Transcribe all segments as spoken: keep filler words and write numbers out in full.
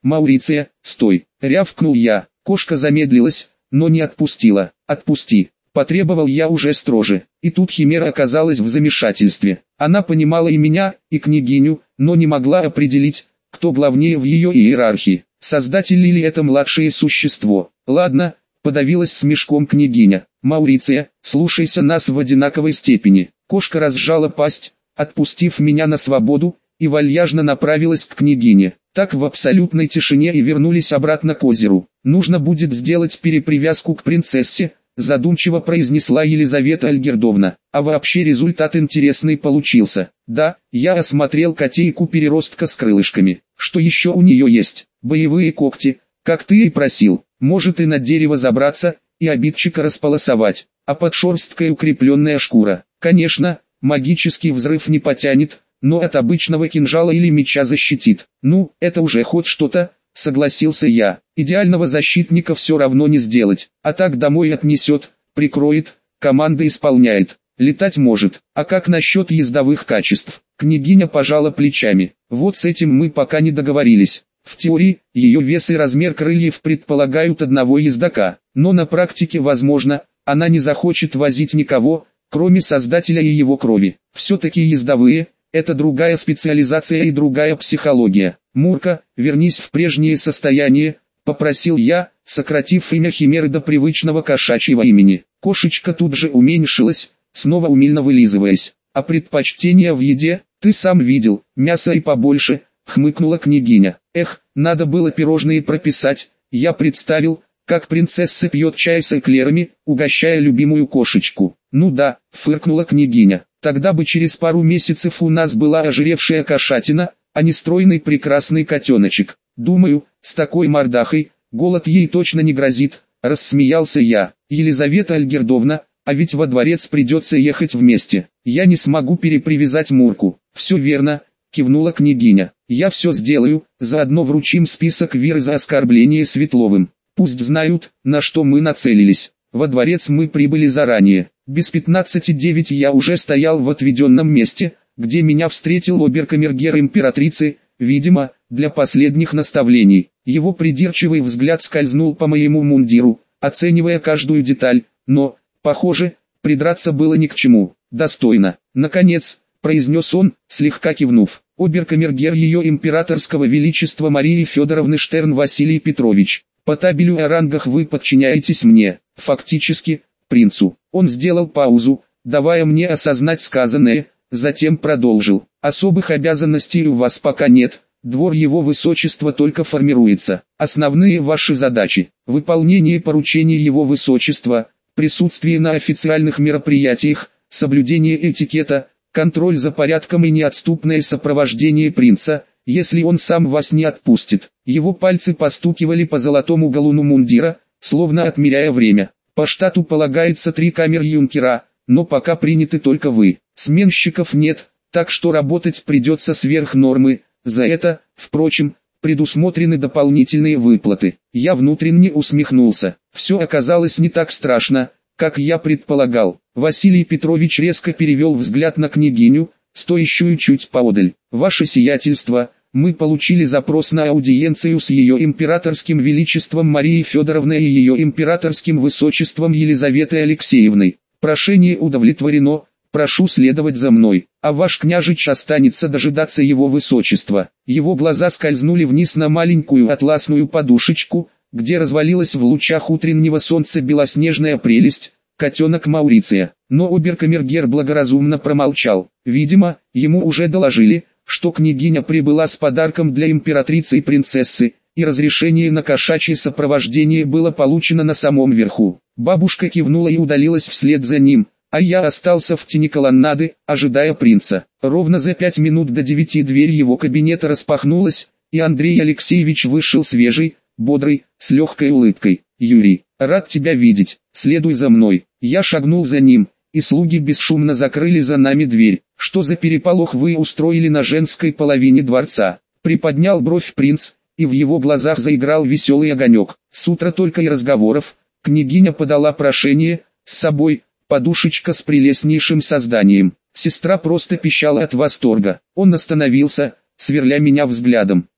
Мауриция, стой, рявкнул я. Кошка замедлилась, но не отпустила. Отпусти, потребовал я уже строже. И тут химера оказалась в замешательстве. Она понимала и меня, и княгиню, но не могла определить, кто главнее в ее иерархии, создатель или это младшее существо. Ладно, подавилась смешком княгиня. Мауриция, слушайся нас в одинаковой степени. Кошка разжала пасть, отпустив меня на свободу, и вальяжно направилась к княгине. Так в абсолютной тишине и вернулись обратно к озеру. Нужно будет сделать перепривязку к принцессе, задумчиво произнесла Елизавета Альгердовна. А вообще результат интересный получился. Да, я осмотрел котейку-переростка с крылышками. Что еще у нее есть? Боевые когти, как ты и просил. Может и на дерево забраться, и обидчика располосовать. А под шерсткой укрепленная шкура. Конечно, магический взрыв не потянет, но от обычного кинжала или меча защитит. Ну, это уже хоть что-то, согласился я. Идеального защитника все равно не сделать, а так домой отнесет, прикроет, команда исполняет. Летать может. А как насчет ездовых качеств? Княгиня пожала плечами. Вот с этим мы пока не договорились. В теории, ее вес и размер крыльев предполагают одного ездока, но на практике возможно, она не захочет возить никого, кроме создателя и его крови. Все-таки ездовые – это другая специализация и другая психология. Мурка, вернись в прежнее состояние, попросил я, сократив имя химеры до привычного кошачьего имени. Кошечка тут же уменьшилась, снова умильно вылизываясь. А предпочтения в еде, ты сам видел, мясо и побольше, хмыкнула княгиня. Эх, надо было пирожные прописать. Я представил, как принцесса пьет чай с эклерами, угощая любимую кошечку. Ну да, фыркнула княгиня. Тогда бы через пару месяцев у нас была ожиревшая кошатина, а не стройный прекрасный котеночек. Думаю, с такой мордахой, голод ей точно не грозит, рассмеялся я. Елизавета Альгердовна, а ведь во дворец придется ехать вместе. Я не смогу перепривязать Мурку. Все верно, кивнула княгиня. Я все сделаю, заодно вручим список вир за оскорбление Светловым. Пусть знают, на что мы нацелились. Во дворец мы прибыли заранее. Без пятнадцати девять я уже стоял в отведенном месте, где меня встретил оберкамергер императрицы, видимо, для последних наставлений. Его придирчивый взгляд скользнул по моему мундиру, оценивая каждую деталь, но, похоже, придраться было ни к чему. Достойно. Наконец, произнес он, слегка кивнув. Оберкамергер ее императорского величества Марии Федоровны Штерн Василий Петрович. По табелю о рангах вы подчиняетесь мне, фактически, принцу. Он сделал паузу, давая мне осознать сказанное, затем продолжил. Особых обязанностей у вас пока нет, двор его высочества только формируется. Основные ваши задачи – выполнение поручений его высочества, присутствие на официальных мероприятиях, соблюдение этикета, контроль за порядком и неотступное сопровождение принца, если он сам вас не отпустит. Его пальцы постукивали по золотому галуну мундира, словно отмеряя время. По штату полагается три камер-юнкера, но пока приняты только вы. Сменщиков нет, так что работать придется сверх нормы. За это, впрочем, предусмотрены дополнительные выплаты. Я внутренне усмехнулся. Все оказалось не так страшно, как я предполагал. Василий Петрович резко перевел взгляд на княгиню, стоящую чуть поодаль. Ваше сиятельство, мы получили запрос на аудиенцию с ее императорским величеством Марией Федоровной и ее императорским высочеством Елизаветой Алексеевной. Прошение удовлетворено, прошу следовать за мной, а ваш княжич останется дожидаться его высочества. Его глаза скользнули вниз на маленькую атласную подушечку, где развалилась в лучах утреннего солнца белоснежная прелесть, котенок Мауриция. Но оберкамергер благоразумно промолчал. Видимо, ему уже доложили, что княгиня прибыла с подарком для императрицы и принцессы, и разрешение на кошачье сопровождение было получено на самом верху. Бабушка кивнула и удалилась вслед за ним, а я остался в тени колоннады, ожидая принца. Ровно за пять минут до девяти дверь его кабинета распахнулась, и Андрей Алексеевич вышел свежий, бодрый, с легкой улыбкой. «Юрий, рад тебя видеть, следуй за мной». Я шагнул за ним, и слуги бесшумно закрыли за нами дверь. «Что за переполох вы устроили на женской половине дворца?» Приподнял бровь принц, и в его глазах заиграл веселый огонек. С утра только и разговоров. Княгиня подала прошение, с собой, подушечка с прелестнейшим созданием. Сестра просто пищала от восторга. Он остановился, сверля меня взглядом.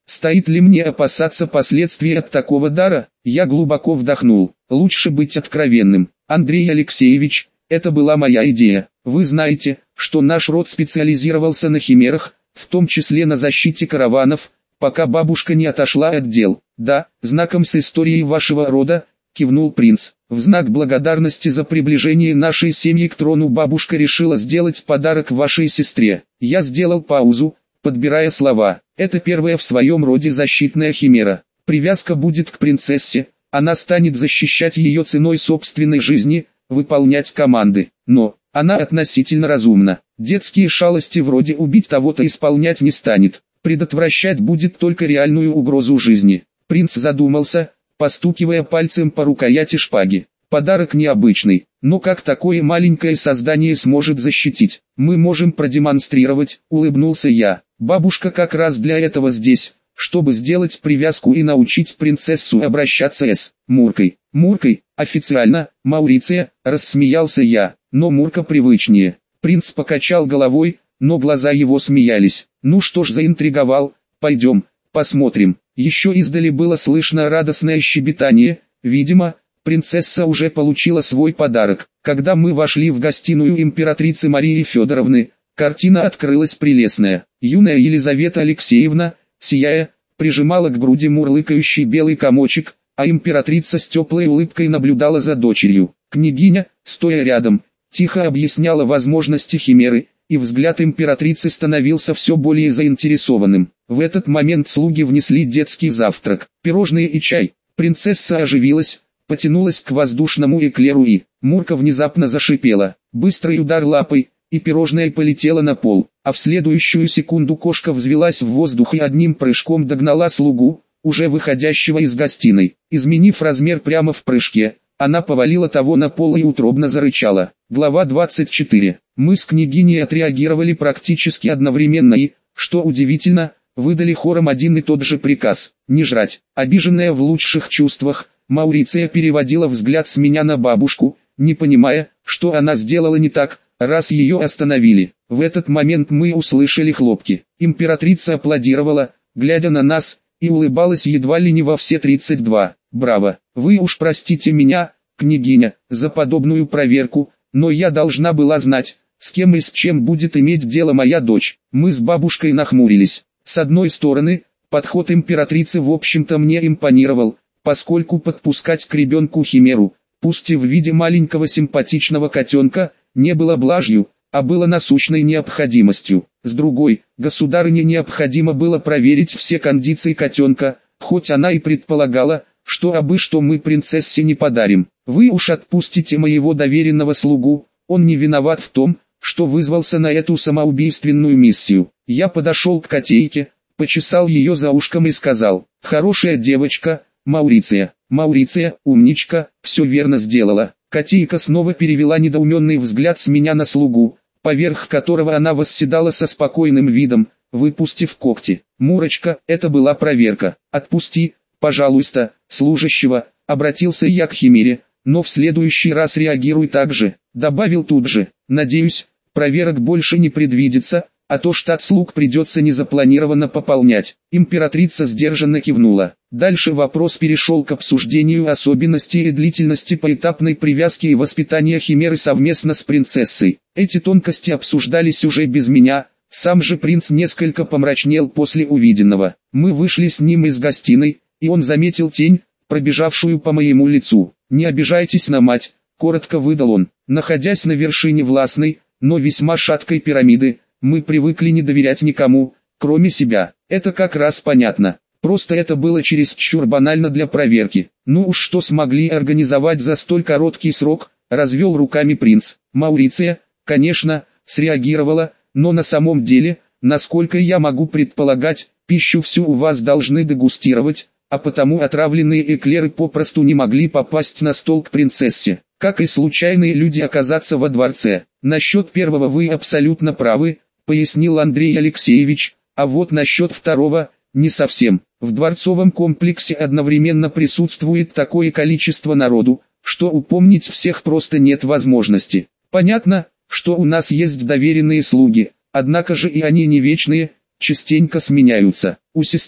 Стоит ли мне опасаться последствий от такого дара? Я глубоко вдохнул. Лучше быть откровенным. Андрей Алексеевич, это была моя идея. Вы знаете, что наш род специализировался на химерах, в том числе на защите караванов, пока бабушка не отошла от дел. Да, знаком с историей вашего рода, кивнул принц. В знак благодарности за приближение нашей семьи к трону бабушка решила сделать подарок вашей сестре. Я сделал паузу, подбирая слова. Это первая в своем роде защитная химера. Привязка будет к принцессе, она станет защищать ее ценой собственной жизни, выполнять команды. Но, она относительно разумна. Детские шалости вроде убить того-то исполнять не станет. Предотвращать будет только реальную угрозу жизни. Принц задумался, постукивая пальцем по рукояти шпаги. Подарок необычный, но как такое маленькое создание сможет защитить? Мы можем продемонстрировать, улыбнулся я. Бабушка как раз для этого здесь, чтобы сделать привязку и научить принцессу обращаться с Муркой. Муркой, официально, Мауриция, рассмеялся я, но Мурка привычнее. Принц покачал головой, но глаза его смеялись. Ну что ж, заинтриговал, пойдем, посмотрим. Еще издали было слышно радостное щебетание, видимо, принцесса уже получила свой подарок. Когда мы вошли в гостиную императрицы Марии Федоровны, картина открылась прелестная. Юная Елизавета Алексеевна, сияя, прижимала к груди мурлыкающий белый комочек, а императрица с теплой улыбкой наблюдала за дочерью. Княгиня, стоя рядом, тихо объясняла возможности химеры, и взгляд императрицы становился все более заинтересованным. В этот момент слуги внесли детский завтрак, пирожные и чай. Принцесса оживилась, потянулась к воздушному эклеру и, Мурка внезапно зашипела. Быстрый удар лапой, и пирожное полетело на пол, а в следующую секунду кошка взвелась в воздух и одним прыжком догнала слугу, уже выходящего из гостиной. Изменив размер прямо в прыжке, она повалила того на пол и утробно зарычала. Глава двадцать четыре. Мы с княгиней отреагировали практически одновременно и, что удивительно, выдали хором один и тот же приказ – не жрать. Обиженная в лучших чувствах, Мауриция переводила взгляд с меня на бабушку, не понимая, что она сделала не так, раз ее остановили. В этот момент мы услышали хлопки. Императрица аплодировала, глядя на нас, и улыбалась едва ли не во все тридцать два. Браво! Вы уж простите меня, княгиня, за подобную проверку, но я должна была знать, с кем и с чем будет иметь дело моя дочь. Мы с бабушкой нахмурились. С одной стороны, подход императрицы в общем-то мне импонировал, поскольку подпускать к ребенку химеру, пусть и в виде маленького симпатичного котенка, не было блажью, а было насущной необходимостью. С другой, государыне необходимо было проверить все кондиции котенка, хоть она и предполагала, что абы что мы принцессе не подарим. Вы уж отпустите моего доверенного слугу, он не виноват в том, что вызвался на эту самоубийственную миссию. Я подошел к котейке, почесал ее за ушком и сказал: «Хорошая девочка, Мауриция, Мауриция, умничка, все верно сделала». Котейка снова перевела недоуменный взгляд с меня на слугу, поверх которого она восседала со спокойным видом, выпустив когти. «Мурочка, это была проверка. Отпусти, пожалуйста, служащего», обратился я к химере, «но в следующий раз реагируй так же», добавил тут же. «Надеюсь, проверок больше не предвидится, а то штат слуг придется незапланированно пополнять». Императрица сдержанно кивнула. Дальше вопрос перешел к обсуждению особенностей и длительности поэтапной привязки и воспитания химеры совместно с принцессой. Эти тонкости обсуждались уже без меня, сам же принц несколько помрачнел после увиденного. Мы вышли с ним из гостиной, и он заметил тень, пробежавшую по моему лицу. «Не обижайтесь на мать», — коротко выдал он. Находясь на вершине властной, но весьма шаткой пирамиды, мы привыкли не доверять никому, кроме себя. Это как раз понятно. Просто это было чересчур банально для проверки. Ну уж что смогли организовать за столь короткий срок, развел руками принц. Мауриция, конечно, среагировала, но на самом деле, насколько я могу предполагать, пищу всю у вас должны дегустировать, а потому отравленные эклеры попросту не могли попасть на стол к принцессе, как и случайные люди оказаться во дворце. Насчет первого вы абсолютно правы, пояснил Андрей Алексеевич, а вот насчет второго, не совсем. В дворцовом комплексе одновременно присутствует такое количество народу, что упомнить всех просто нет возможности. Понятно, что у нас есть доверенные слуги, однако же и они не вечные, частенько сменяются. У сестры,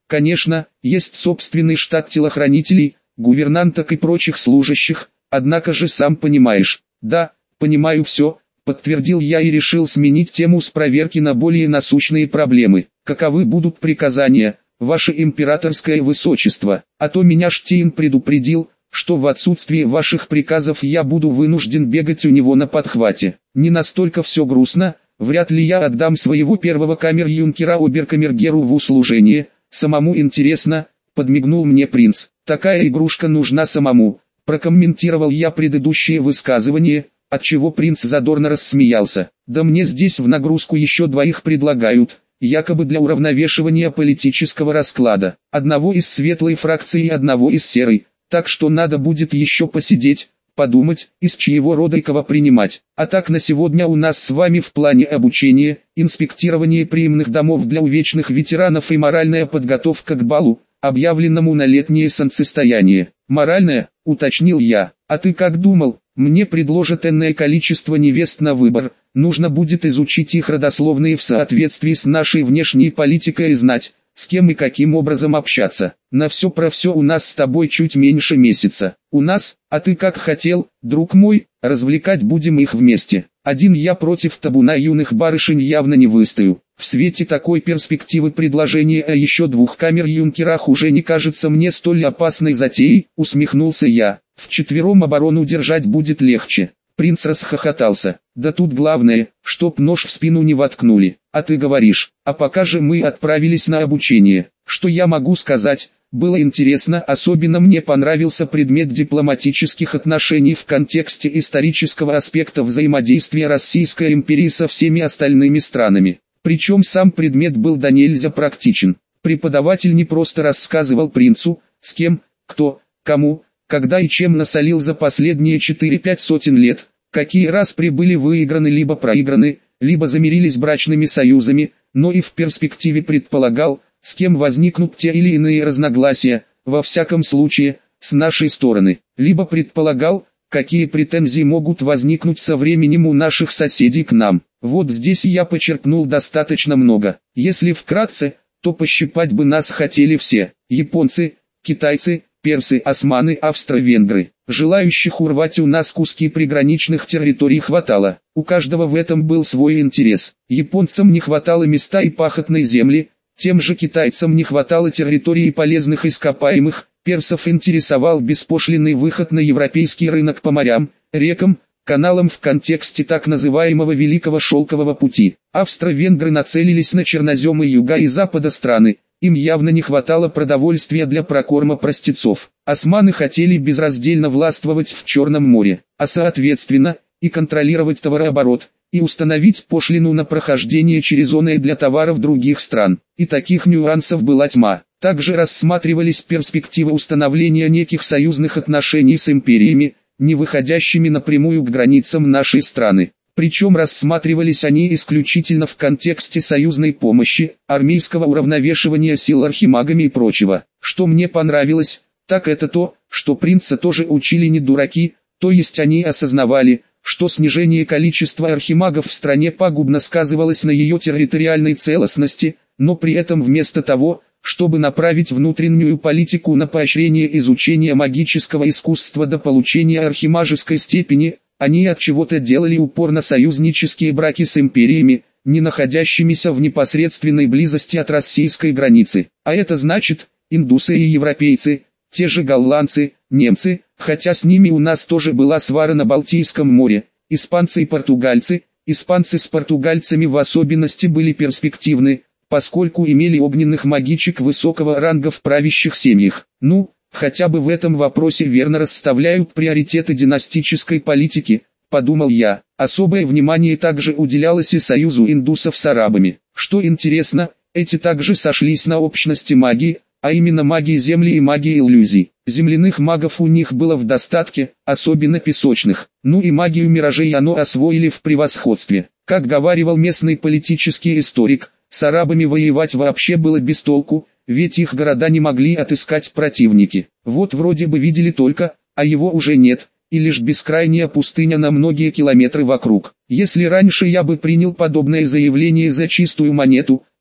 Конечно, есть собственный штат телохранителей, гувернанток и прочих служащих, однако же сам понимаешь. Да, понимаю все, подтвердил я и решил сменить тему с проверки на более насущные проблемы. Каковы будут приказания, ваше императорское высочество? А то меня Штейн предупредил, что в отсутствие ваших приказов я буду вынужден бегать у него на подхвате. Не настолько все грустно, вряд ли я отдам своего первого камер-юнкера оберкамергеру в услужение. Самому интересно, подмигнул мне принц. Такая игрушка нужна самому. Прокомментировал я предыдущее высказывание, отчего принц задорно рассмеялся. Да мне здесь в нагрузку еще двоих предлагают, якобы для уравновешивания политического расклада. Одного из светлой фракции и одного из серой. Так что надо будет еще посидеть, подумать, из чьего рода и кого принимать. А так на сегодня у нас с вами в плане обучения, инспектирование приемных домов для увечных ветеранов и моральная подготовка к балу, объявленному на летнее солнцестояние. Моральная, уточнил я. А ты как думал? Мне предложат энное количество невест на выбор, нужно будет изучить их родословные в соответствии с нашей внешней политикой и знать, с кем и каким образом общаться. На все про все у нас с тобой чуть меньше месяца. У нас, а ты как хотел, друг мой, развлекать будем их вместе. Один я против табуна юных барышень явно не выстою. В свете такой перспективы предложение о еще двух камер-юнкерах уже не кажется мне столь опасной затеей, усмехнулся я. Вчетвером оборону держать будет легче. Принц расхохотался. Да тут главное, чтоб нож в спину не воткнули. А ты говоришь, а пока же мы отправились на обучение. Что я могу сказать? Было интересно, особенно мне понравился предмет дипломатических отношений в контексте исторического аспекта взаимодействия Российской империи со всеми остальными странами. Причем сам предмет был до нельзя практичен. Преподаватель не просто рассказывал принцу, с кем, кто, кому, когда и чем насолил за последние четыре-пять сотен лет, какие распри были выиграны либо проиграны, либо замирились брачными союзами, но и в перспективе предполагал, с кем возникнут те или иные разногласия, во всяком случае, с нашей стороны, либо предполагал, какие претензии могут возникнуть со временем у наших соседей к нам. Вот здесь я почерпнул достаточно много. Если вкратце, то пощипать бы нас хотели все: японцы, китайцы, персы, османы, австро-венгры. Желающих урвать у нас куски приграничных территорий хватало. У каждого в этом был свой интерес. Японцам не хватало места и пахотной земли, тем же китайцам не хватало территории полезных ископаемых, персов интересовал беспошлинный выход на европейский рынок по морям, рекам, каналам в контексте так называемого Великого Шелкового пути. Австро-венгры нацелились на черноземы юга и запада страны. Им явно не хватало продовольствия для прокорма простецов. Османы хотели безраздельно властвовать в Черном море, а соответственно, и контролировать товарооборот, и установить пошлину на прохождение через зоны для товаров других стран. И таких нюансов была тьма. Также рассматривались перспективы установления неких союзных отношений с империями, не выходящими напрямую к границам нашей страны. Причем рассматривались они исключительно в контексте союзной помощи, армейского уравновешивания сил архимагами и прочего. Что мне понравилось, так это то, что принца тоже учили не дураки, то есть они осознавали, что снижение количества архимагов в стране пагубно сказывалось на ее территориальной целостности, но при этом вместо того, чтобы направить внутреннюю политику на поощрение изучения магического искусства до получения архимажеской степени, они от чего-то делали упор на союзнические браки с империями, не находящимися в непосредственной близости от российской границы. А это значит, индусы и европейцы, те же голландцы, немцы, хотя с ними у нас тоже была свара на Балтийском море, испанцы и португальцы, испанцы с португальцами в особенности были перспективны, поскольку имели огненных магичек высокого ранга в правящих семьях. Ну, хотя бы в этом вопросе верно расставляют приоритеты династической политики, подумал я. Особое внимание также уделялось и союзу индусов с арабами. Что интересно, эти также сошлись на общности магии, а именно магии земли и магии иллюзий. Земляных магов у них было в достатке, особенно песочных. Ну и магию миражей оно освоили в превосходстве. Как говаривал местный политический историк, с арабами воевать вообще было без толку, ведь их города не могли отыскать противники. Вот вроде бы видели только, а его уже нет, и лишь бескрайняя пустыня на многие километры вокруг. Если раньше я бы принял подобное заявление за чистую монету,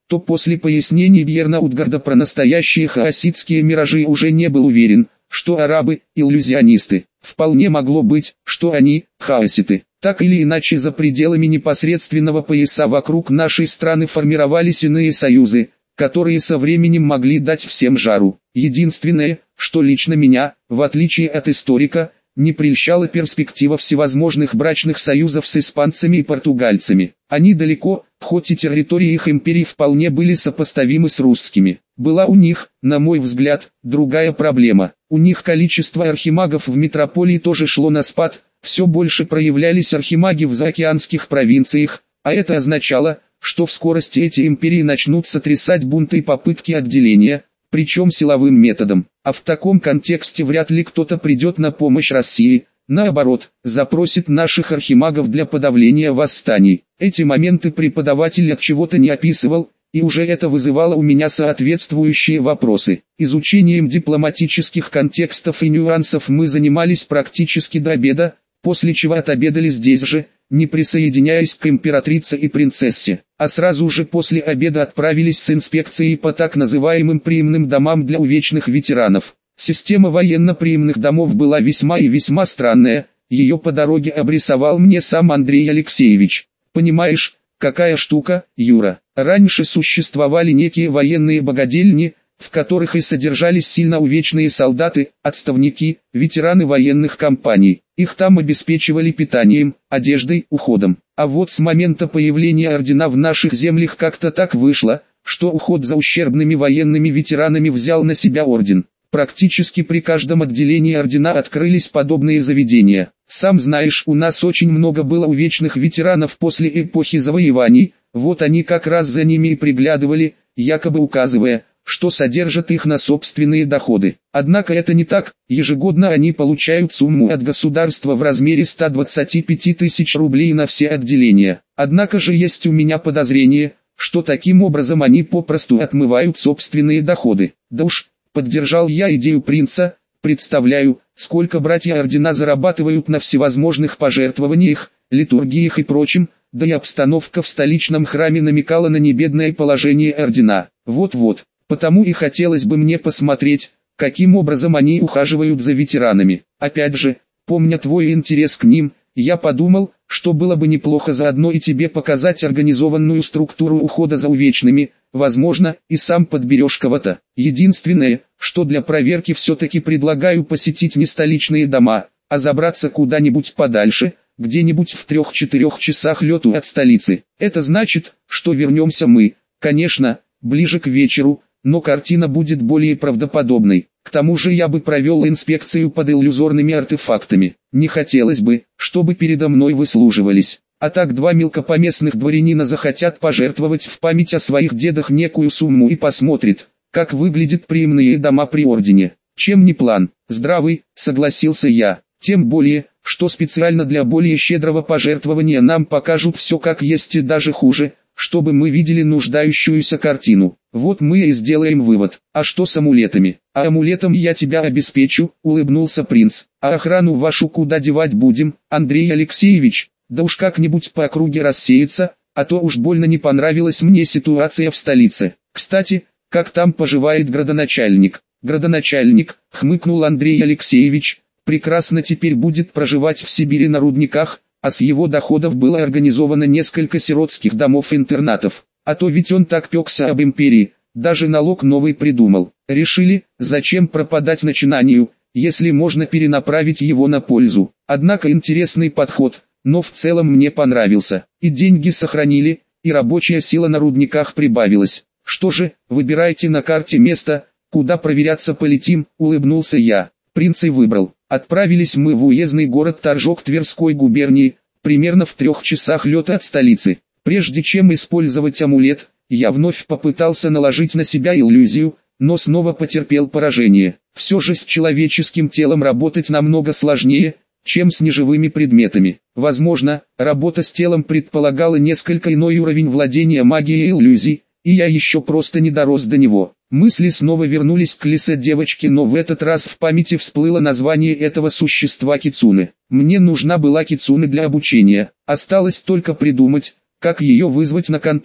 то после пояснений Бьерна Утгарда про настоящие хаоситские миражи уже не был уверен, что арабы – иллюзионисты. Вполне могло быть, что они – хаоситы. Так или иначе, за пределами непосредственного пояса вокруг нашей страны формировались иные союзы, которые со временем могли дать всем жару. Единственное, что лично меня, в отличие от историка, не прельщала перспектива всевозможных брачных союзов с испанцами и португальцами. Они далеко, хоть и территории их империй вполне были сопоставимы с русскими. Была у них, на мой взгляд, другая проблема. У них количество архимагов в метрополии тоже шло на спад, все больше проявлялись архимаги в заокеанских провинциях, а это означало, что в скорости эти империи начнут сотрясать бунты и попытки отделения, причем силовым методом. А в таком контексте вряд ли кто-то придет на помощь России, наоборот, запросит наших архимагов для подавления восстаний. Эти моменты преподаватель от чего-то не описывал, и уже это вызывало у меня соответствующие вопросы. Изучением дипломатических контекстов и нюансов мы занимались практически до обеда, после чего отобедали здесь же, не присоединяясь к императрице и принцессе, а сразу же после обеда отправились с инспекцией по так называемым приемным домам для увечных ветеранов. Система военно-приемных домов была весьма и весьма странная, ее по дороге обрисовал мне сам Андрей Алексеевич. Понимаешь, какая штука, Юра? Раньше существовали некие военные богадельни, в которых и содержались сильно увечные солдаты, отставники, ветераны военных кампаний. Их там обеспечивали питанием, одеждой, уходом. А вот с момента появления ордена в наших землях как-то так вышло, что уход за ущербными военными ветеранами взял на себя орден. Практически при каждом отделении ордена открылись подобные заведения. Сам знаешь, у нас очень много было увечных ветеранов после эпохи завоеваний, вот они как раз за ними и приглядывали, якобы указывая, что содержат их на собственные доходы. Однако это не так, ежегодно они получают сумму от государства в размере ста двадцати пяти тысяч рублей на все отделения. Однако же есть у меня подозрение, что таким образом они попросту отмывают собственные доходы. Да уж, поддержал я идею принца, представляю, сколько братья ордена зарабатывают на всевозможных пожертвованиях, литургиях и прочем, да и обстановка в столичном храме намекала на небедное положение ордена. Вот-вот. Потому и хотелось бы мне посмотреть, каким образом они ухаживают за ветеранами. Опять же, помня твой интерес к ним, я подумал, что было бы неплохо заодно и тебе показать организованную структуру ухода за увечными, возможно, и сам подберешь кого-то. Единственное, что для проверки все-таки предлагаю посетить не столичные дома, а забраться куда-нибудь подальше, где-нибудь в трех-четырех часах лету от столицы. Это значит, что вернемся мы, конечно, ближе к вечеру, но картина будет более правдоподобной. К тому же я бы провел инспекцию под иллюзорными артефактами. Не хотелось бы, чтобы передо мной выслуживались. А так два мелкопоместных дворянина захотят пожертвовать в память о своих дедах некую сумму и посмотрят, как выглядят приемные дома при ордене. Чем не план? Здравый, согласился я. Тем более, что специально для более щедрого пожертвования нам покажут все как есть и даже хуже, чтобы мы видели нуждающуюся картину. Вот мы и сделаем вывод. А что с амулетами? А амулетом я тебя обеспечу, улыбнулся принц. А охрану вашу куда девать будем, Андрей Алексеевич? Да уж как-нибудь по округе рассеяться, а то уж больно не понравилась мне ситуация в столице. Кстати, как там поживает градоначальник? Градоначальник, хмыкнул Андрей Алексеевич, прекрасно теперь будет проживать в Сибири на рудниках, а с его доходов было организовано несколько сиротских домов-интернатов. А то ведь он так пекся об империи, даже налог новый придумал. Решили, зачем пропадать начинанию, если можно перенаправить его на пользу. Однако интересный подход, но в целом мне понравился. И деньги сохранили, и рабочая сила на рудниках прибавилась. Что же, выбирайте на карте место, куда проверяться полетим, улыбнулся я. Принц и выбрал. Отправились мы в уездный город Торжок Тверской губернии, примерно в трех часах лета от столицы. Прежде чем использовать амулет, я вновь попытался наложить на себя иллюзию, но снова потерпел поражение. Все же с человеческим телом работать намного сложнее, чем с неживыми предметами. Возможно, работа с телом предполагала несколько иной уровень владения магией иллюзий, и я еще просто не дорос до него. Мысли снова вернулись к лисе-девочке, но в этот раз в памяти всплыло название этого существа Кицуне. Мне нужна была Кицуне для обучения, осталось только придумать, как ее вызвать на контакт.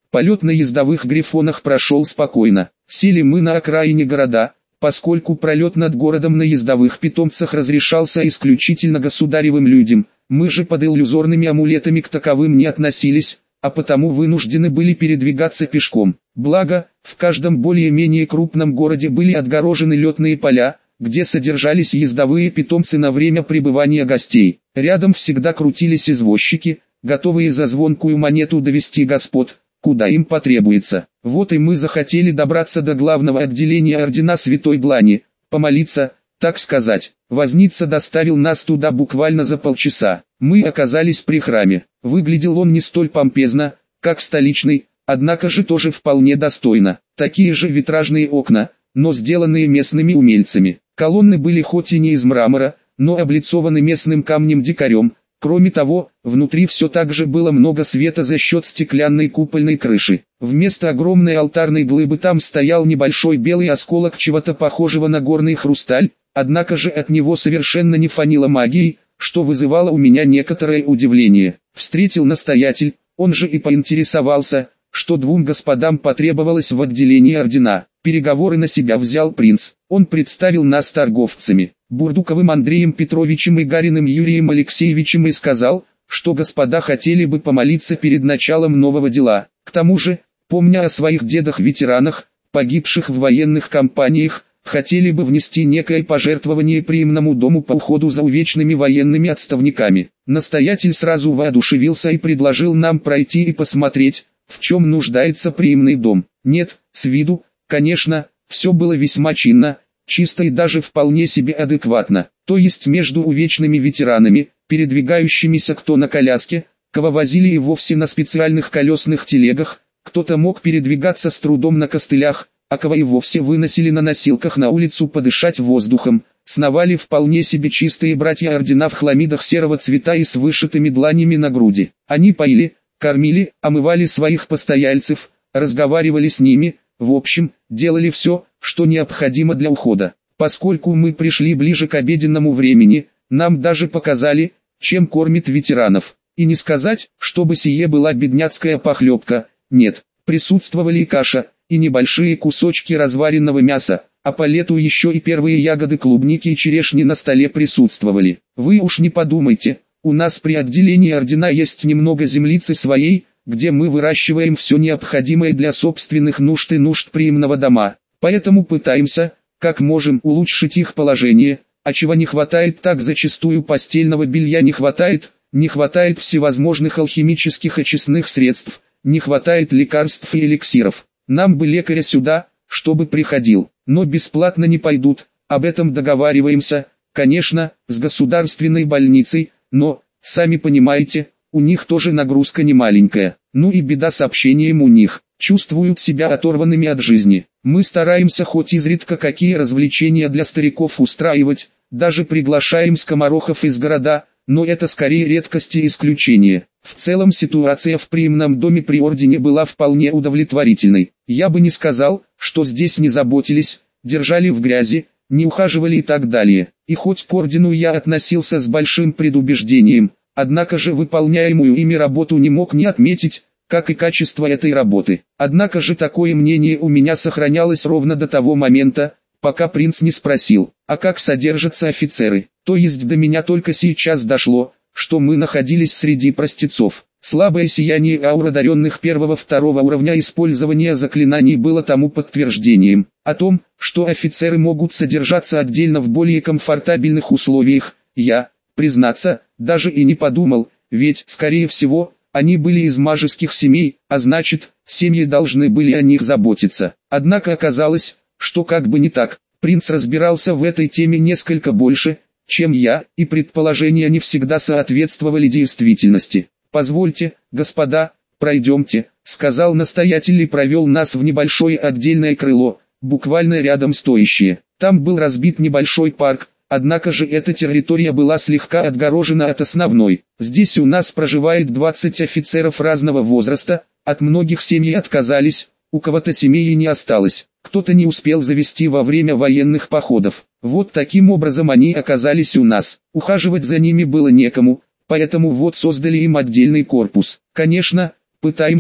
Полет на ездовых грифонах прошел спокойно. Сели мы на окраине города, поскольку пролет над городом на ездовых питомцах разрешался исключительно государевым людям, мы же под иллюзорными амулетами к таковым не относились, а потому вынуждены были передвигаться пешком. Благо, в каждом более-менее крупном городе были отгорожены летные поля, где содержались ездовые питомцы на время пребывания гостей. Рядом всегда крутились извозчики, готовые за звонкую монету довести господ, куда им потребуется. Вот и мы захотели добраться до главного отделения ордена Святой Длани, помолиться, так сказать. Возница доставил нас туда буквально за полчаса. Мы оказались при храме. Выглядел он не столь помпезно, как столичный, однако же тоже вполне достойно. Такие же витражные окна, но сделанные местными умельцами. Колонны были хоть и не из мрамора, но облицованы местным камнем-дикарем. Кроме того, внутри все так же было много света за счет стеклянной купольной крыши. Вместо огромной алтарной глыбы там стоял небольшой белый осколок чего-то похожего на горный хрусталь, однако же от него совершенно не фанило магией, что вызывало у меня некоторое удивление. Встретил настоятель, он же и поинтересовался, что двум господам потребовалось в отделении ордена. Переговоры на себя взял принц. Он представил нас торговцами, Бурдуковым Андреем Петровичем и Гариным Юрием Алексеевичем, и сказал, что господа хотели бы помолиться перед началом нового дела. К тому же, помня о своих дедах-ветеранах, погибших в военных кампаниях, хотели бы внести некое пожертвование приемному дому по уходу за увечными военными отставниками. Настоятель сразу воодушевился и предложил нам пройти и посмотреть, в чем нуждается приемный дом. Нет, с виду, конечно, все было весьма чинно, чисто и даже вполне себе адекватно. То есть между увечными ветеранами, передвигающимися кто на коляске, кого возили и вовсе на специальных колесных телегах, кто-то мог передвигаться с трудом на костылях, а кого и вовсе выносили на носилках на улицу подышать воздухом, сновали вполне себе чистые братья-ордена в хламидах серого цвета и с вышитыми дланями на груди. Они поили, кормили, омывали своих постояльцев, разговаривали с ними, в общем, делали все, что необходимо для ухода. Поскольку мы пришли ближе к обеденному времени, нам даже показали, чем кормит ветеранов. И не сказать, чтобы сие была бедняцкая похлебка, нет, присутствовали и каша, и небольшие кусочки разваренного мяса, а по лету еще и первые ягоды клубники и черешни на столе присутствовали. Вы уж не подумайте, у нас при отделении ордена есть немного землицы своей, где мы выращиваем все необходимое для собственных нужд и нужд приемного дома. Поэтому пытаемся, как можем, улучшить их положение, а чего не хватает, так зачастую постельного белья не хватает, не хватает всевозможных алхимических очистных средств, не хватает лекарств и эликсиров. Нам бы лекаря сюда, чтобы приходил, но бесплатно не пойдут, об этом договариваемся, конечно, с государственной больницей, но, сами понимаете, у них тоже нагрузка немаленькая. Ну и беда с общением у них, чувствуют себя оторванными от жизни. Мы стараемся хоть изредка какие развлечения для стариков устраивать, даже приглашаем скоморохов из города, но это скорее редкость и исключение. В целом ситуация в приемном доме при ордене была вполне удовлетворительной. Я бы не сказал, что здесь не заботились, держали в грязи, не ухаживали и так далее. И хоть к ордену я относился с большим предубеждением, однако же выполняемую ими работу не мог не отметить, как и качество этой работы. Однако же такое мнение у меня сохранялось ровно до того момента, пока принц не спросил, а как содержатся офицеры. То есть до меня только сейчас дошло, что мы находились среди простецов. Слабое сияние аур одаренных первого-второго уровня использования заклинаний было тому подтверждением. О том, что офицеры могут содержаться отдельно в более комфортабельных условиях, я, признаться, даже и не подумал, ведь, скорее всего, они были из мажеских семей, а значит, семьи должны были о них заботиться. Однако оказалось, что как бы не так, принц разбирался в этой теме несколько больше, чем я, и предположения не всегда соответствовали действительности. «Позвольте, господа, пройдемте», — сказал настоятель и провел нас в небольшое отдельное крыло, буквально рядом стоящее. Там был разбит небольшой парк, однако же эта территория была слегка отгорожена от основной. Здесь у нас проживает двадцать офицеров разного возраста, от многих семей отказались, у кого-то семьи не осталось, кто-то не успел завести во время военных походов. Вот таким образом они оказались у нас. Ухаживать за ними было некому, поэтому вот создали им отдельный корпус. Конечно, пытаемся,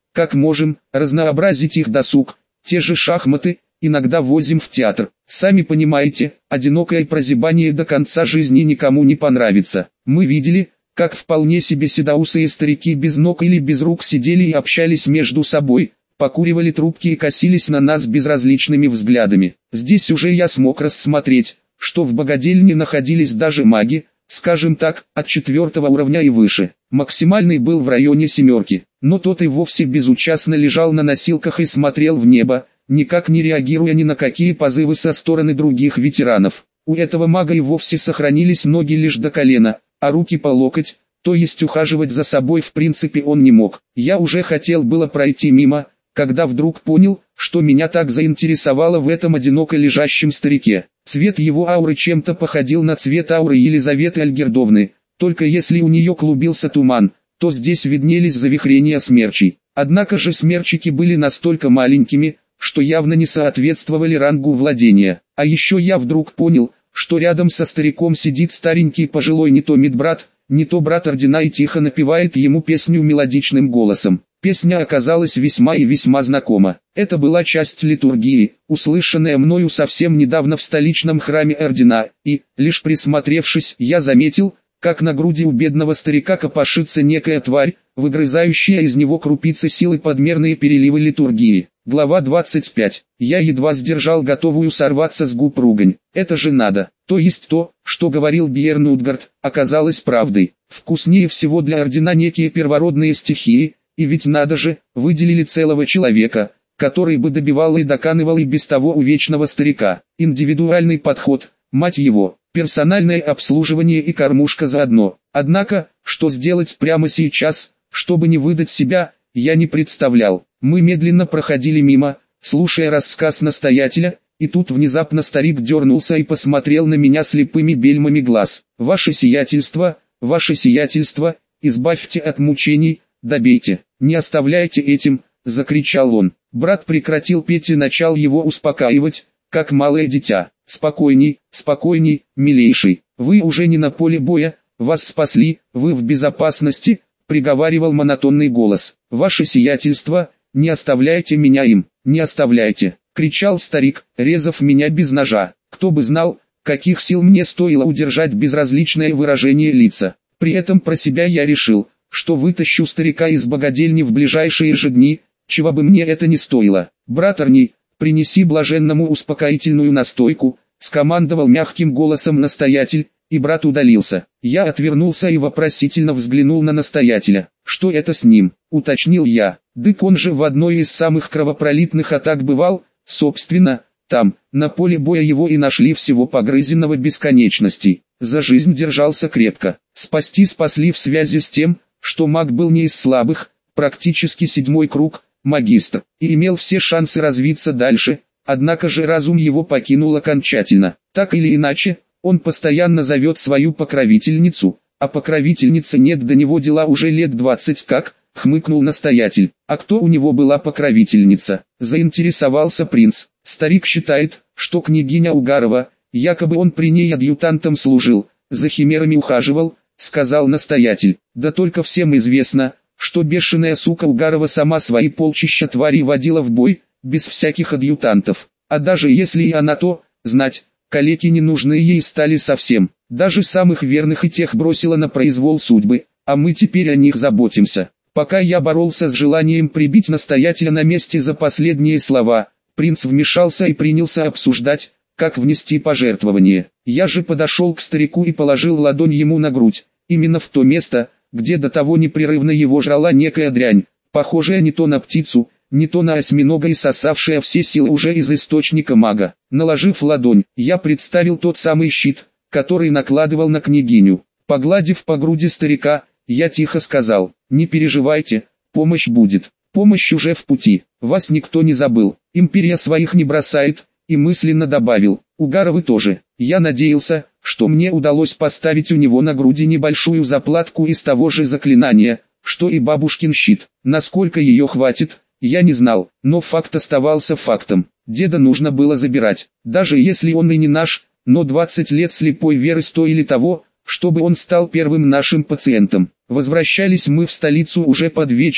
как можем, разнообразить их досуг, те же шахматы, иногда возим в театр. Сами понимаете, одинокое прозябание до конца жизни никому не понравится. Мы видели, как вполне себе седоусые старики без ног или без рук сидели и общались между собой, покуривали трубки и косились на нас безразличными взглядами. Здесь уже я смог рассмотреть, что в богадельне находились даже маги, скажем так, от четвертого уровня и выше. Максимальный был в районе семерки, но тот и вовсе безучастно лежал на носилках и смотрел в небо, никак не реагируя ни на какие позывы со стороны других ветеранов. У этого мага и вовсе сохранились ноги лишь до колена, а руки по локоть, то есть ухаживать за собой в принципе он не мог. Я уже хотел было пройти мимо, когда вдруг понял, что меня так заинтересовало в этом одиноко лежащем старике. Цвет его ауры чем-то походил на цвет ауры Елизаветы Альгердовны, только если у нее клубился туман, то здесь виднелись завихрения смерчей. Однако же смерчики были настолько маленькими, что явно не соответствовали рангу владения. А еще я вдруг понял, что рядом со стариком сидит старенький пожилой не то медбрат, не то брат ордена и тихо напевает ему песню мелодичным голосом. Песня оказалась весьма и весьма знакома. Это была часть литургии, услышанная мною совсем недавно в столичном храме ордена, и, лишь присмотревшись, я заметил, как на груди у бедного старика копошится некая тварь, выгрызающая из него крупицы силы подмерные переливы литургии. Глава двадцать пять. Я едва сдержал готовую сорваться с губ ругань. Это же надо. То есть то, что говорил Бьерн Утгард, оказалось правдой. Вкуснее всего для ордена некие первородные стихии, и ведь надо же, выделили целого человека, который бы добивал и доканывал и без того у вечного старика. Индивидуальный подход, мать его, персональное обслуживание и кормушка заодно. Однако, что сделать прямо сейчас, чтобы не выдать себя, я не представлял. Мы медленно проходили мимо, слушая рассказ настоятеля, и тут внезапно старик дернулся и посмотрел на меня слепыми бельмами глаз. «Ваше сиятельство, ваше сиятельство, избавьте от мучений, добейте, не оставляйте этим», — закричал он. Брат прекратил петь и начал его успокаивать, как малое дитя. «Спокойней, спокойней, милейший, вы уже не на поле боя, вас спасли, вы в безопасности», — приговаривал монотонный голос. «Ваше сиятельство, не оставляйте меня им, не оставляйте», — кричал старик, резав меня без ножа. Кто бы знал, каких сил мне стоило удержать безразличное выражение лица. При этом про себя я решил, что вытащу старика из богадельни в ближайшие же дни, чего бы мне это ни стоило. «Брат Арни, принеси блаженному успокоительную настойку», — скомандовал мягким голосом настоятель, и брат удалился. Я отвернулся и вопросительно взглянул на настоятеля. «Что это с ним?» — уточнил я. «Дык он же в одной из самых кровопролитных атак бывал, собственно, там, на поле боя его и нашли всего погрызенного без конечностей. За жизнь держался крепко. Спасти спасли в связи с тем, что маг был не из слабых, практически седьмой круг, магистр, и имел все шансы развиться дальше, однако же разум его покинул окончательно. Так или иначе, он постоянно зовет свою покровительницу, а покровительницы нет до него дела уже лет двадцать как», — хмыкнул настоятель. «А кто у него была покровительница?» — заинтересовался принц. «Старик считает, что княгиня Угарова, якобы он при ней адъютантом служил, за химерами ухаживал», — сказал настоятель. «Да только всем известно, что бешеная сука Угарова сама свои полчища тварей водила в бой, без всяких адъютантов. А даже если и она то, знать, калеки не нужны ей стали совсем. Даже самых верных и тех бросила на произвол судьбы, а мы теперь о них заботимся». Пока я боролся с желанием прибить настоятеля на месте за последние слова, принц вмешался и принялся обсуждать, как внести пожертвование. Я же подошел к старику и положил ладонь ему на грудь, именно в то место, где до того непрерывно его жрала некая дрянь, похожая не то на птицу, не то на осьминога и сосавшая все силы уже из источника мага. Наложив ладонь, я представил тот самый щит, который накладывал на княгиню. Погладив по груди старика, я тихо сказал: «Не переживайте, помощь будет. Помощь уже в пути, вас никто не забыл, империя своих не бросает», и мысленно добавил: «Угаровы тоже». Я надеялся, что мне удалось поставить у него на груди небольшую заплатку из того же заклинания, что и бабушкин щит. Насколько ее хватит, я не знал, но факт оставался фактом. Деда нужно было забирать, даже если он и не наш, но двадцать лет слепой веры стоили того, чтобы он стал первым нашим пациентом. Возвращались мы в столицу уже под вечер,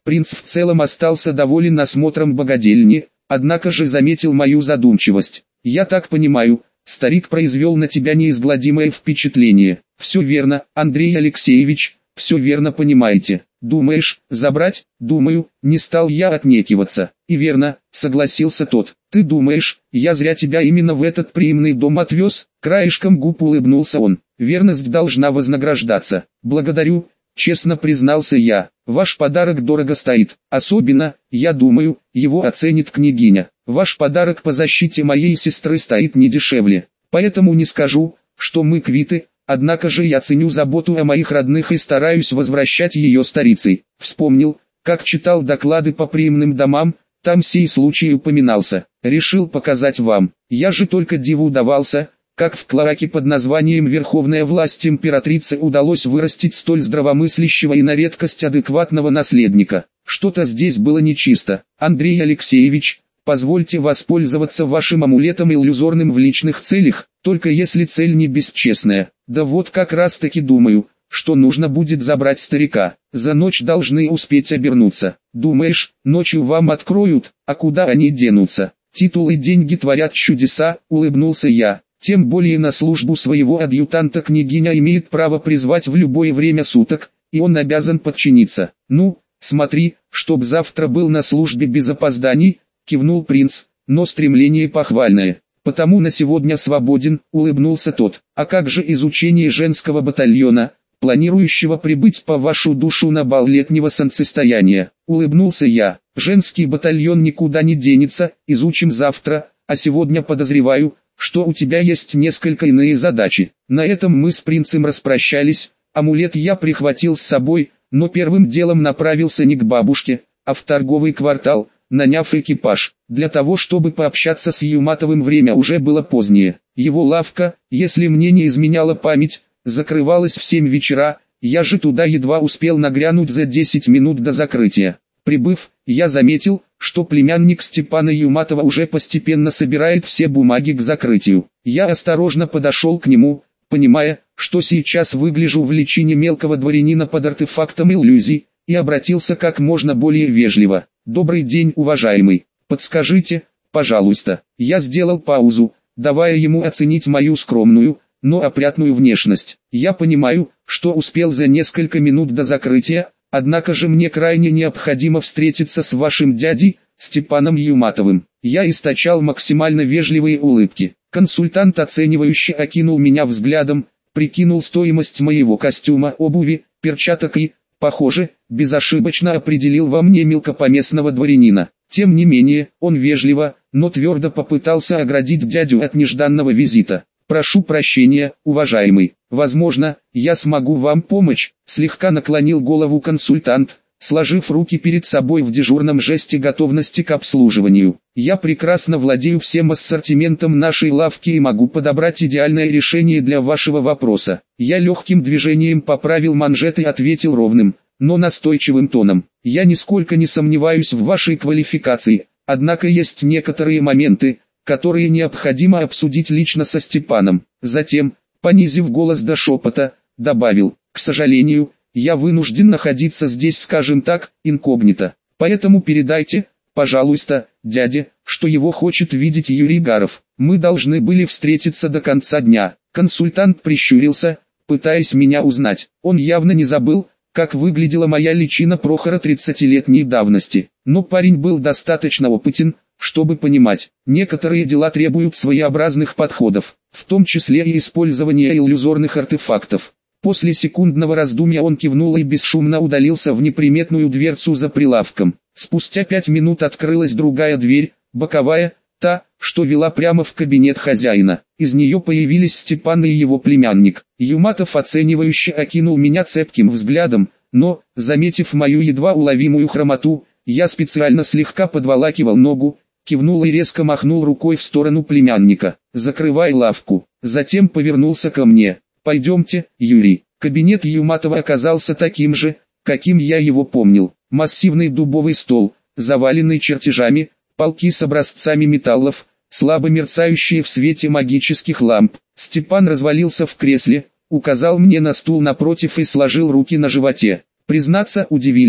Принц в целом остался доволен осмотром богадельни, однако же заметил мою задумчивость. «Я так понимаю, старик произвел на тебя неизгладимое впечатление». «Все верно, Андрей Алексеевич, все верно понимаете. Думаешь, забрать?» «Думаю», не стал я отнекиваться. «И верно», согласился тот. «Ты думаешь, я зря тебя именно в этот приемный дом отвез?» Краешком губ улыбнулся он. «Верность должна вознаграждаться». «Благодарю», честно признался я. «Ваш подарок дорого стоит. Особенно, я думаю, его оценит княгиня. Ваш подарок по защите моей сестры стоит не дешевле. Поэтому не скажу, что мы квиты, однако же я ценю заботу о моих родных и стараюсь возвращать ее старицей». Вспомнил, как читал доклады по приемным домам, там сей случай упоминался. Решил показать вам. Я же только диву давался, как в клоаке под названием «Верховная власть императрицы» удалось вырастить столь здравомыслящего и на редкость адекватного наследника. Что-то здесь было нечисто. «Андрей Алексеевич, позвольте воспользоваться вашим амулетом иллюзорным в личных целях, только если цель не бесчестная». «Да вот как раз таки думаю, что нужно будет забрать старика. За ночь должны успеть обернуться». «Думаешь, ночью вам откроют, а куда они денутся? Титулы и деньги творят чудеса», улыбнулся я. «Тем более на службу своего адъютанта княгиня имеет право призвать в любое время суток, и он обязан подчиниться». «Ну, смотри, чтоб завтра был на службе без опозданий», кивнул принц, но стремление похвальное. «Потому на сегодня свободен», улыбнулся тот. «А как же изучение женского батальона, планирующего прибыть по вашу душу на бал летнего солнцестояния?» Улыбнулся я. «Женский батальон никуда не денется, изучим завтра, а сегодня подозреваю, что у тебя есть несколько иные задачи». На этом мы с принцем распрощались, амулет я прихватил с собой, но первым делом направился не к бабушке, а в торговый квартал, наняв экипаж. Для того чтобы пообщаться с Юматовым время уже было позднее. Его лавка, если мне не изменяла память, закрывалась в семь вечера, я же туда едва успел нагрянуть за десять минут до закрытия. Прибыв, я заметил, что племянник Степана Юматова уже постепенно собирает все бумаги к закрытию. Я осторожно подошел к нему, понимая, что сейчас выгляжу в личине мелкого дворянина под артефактом иллюзий, и обратился как можно более вежливо. «Добрый день, уважаемый. Подскажите, пожалуйста». Я сделал паузу, давая ему оценить мою скромную, но опрятную внешность. «Я понимаю, что успел за несколько минут до закрытия, однако же мне крайне необходимо встретиться с вашим дядей, Степаном Юматовым». Я источал максимально вежливые улыбки. Консультант оценивающе окинул меня взглядом, прикинул стоимость моего костюма, обуви, перчаток и, похоже, безошибочно определил во мне мелкопоместного дворянина. Тем не менее, он вежливо, но твердо попытался оградить дядю от нежданного визита. «Прошу прощения, уважаемый, возможно, я смогу вам помочь», слегка наклонил голову консультант, сложив руки перед собой в дежурном жесте готовности к обслуживанию. «Я прекрасно владею всем ассортиментом нашей лавки и могу подобрать идеальное решение для вашего вопроса». Я легким движением поправил манжет и ответил ровным, но настойчивым тоном. «Я нисколько не сомневаюсь в вашей квалификации, однако есть некоторые моменты, которые необходимо обсудить лично со Степаном». Затем, понизив голос до шепота, добавил: «К сожалению, я вынужден находиться здесь, скажем так, инкогнито. Поэтому передайте, пожалуйста, дяде, что его хочет видеть Юрий Гаров. Мы должны были встретиться до конца дня». Консультант прищурился, пытаясь меня узнать. Он явно не забыл, как выглядела моя личина Прохора тридцатилетней давности. Но парень был достаточно опытен, чтобы понимать, некоторые дела требуют своеобразных подходов, в том числе и использования иллюзорных артефактов. После секундного раздумья он кивнул и бесшумно удалился в неприметную дверцу за прилавком. Спустя пять минут открылась другая дверь, боковая, та, что вела прямо в кабинет хозяина. Из нее появились Степан и его племянник. Юматов оценивающе окинул меня цепким взглядом, но, заметив мою едва уловимую хромоту, я специально слегка подволакивал ногу, кивнул и резко махнул рукой в сторону племянника: «Закрывай лавку». Затем повернулся ко мне: «Пойдемте, Юрий». Кабинет Юматова оказался таким же, каким я его помнил. Массивный дубовый стол, заваленный чертежами, полки с образцами металлов, слабо мерцающие в свете магических ламп. Степан развалился в кресле, указал мне на стул напротив и сложил руки на животе. Признаться, удивили,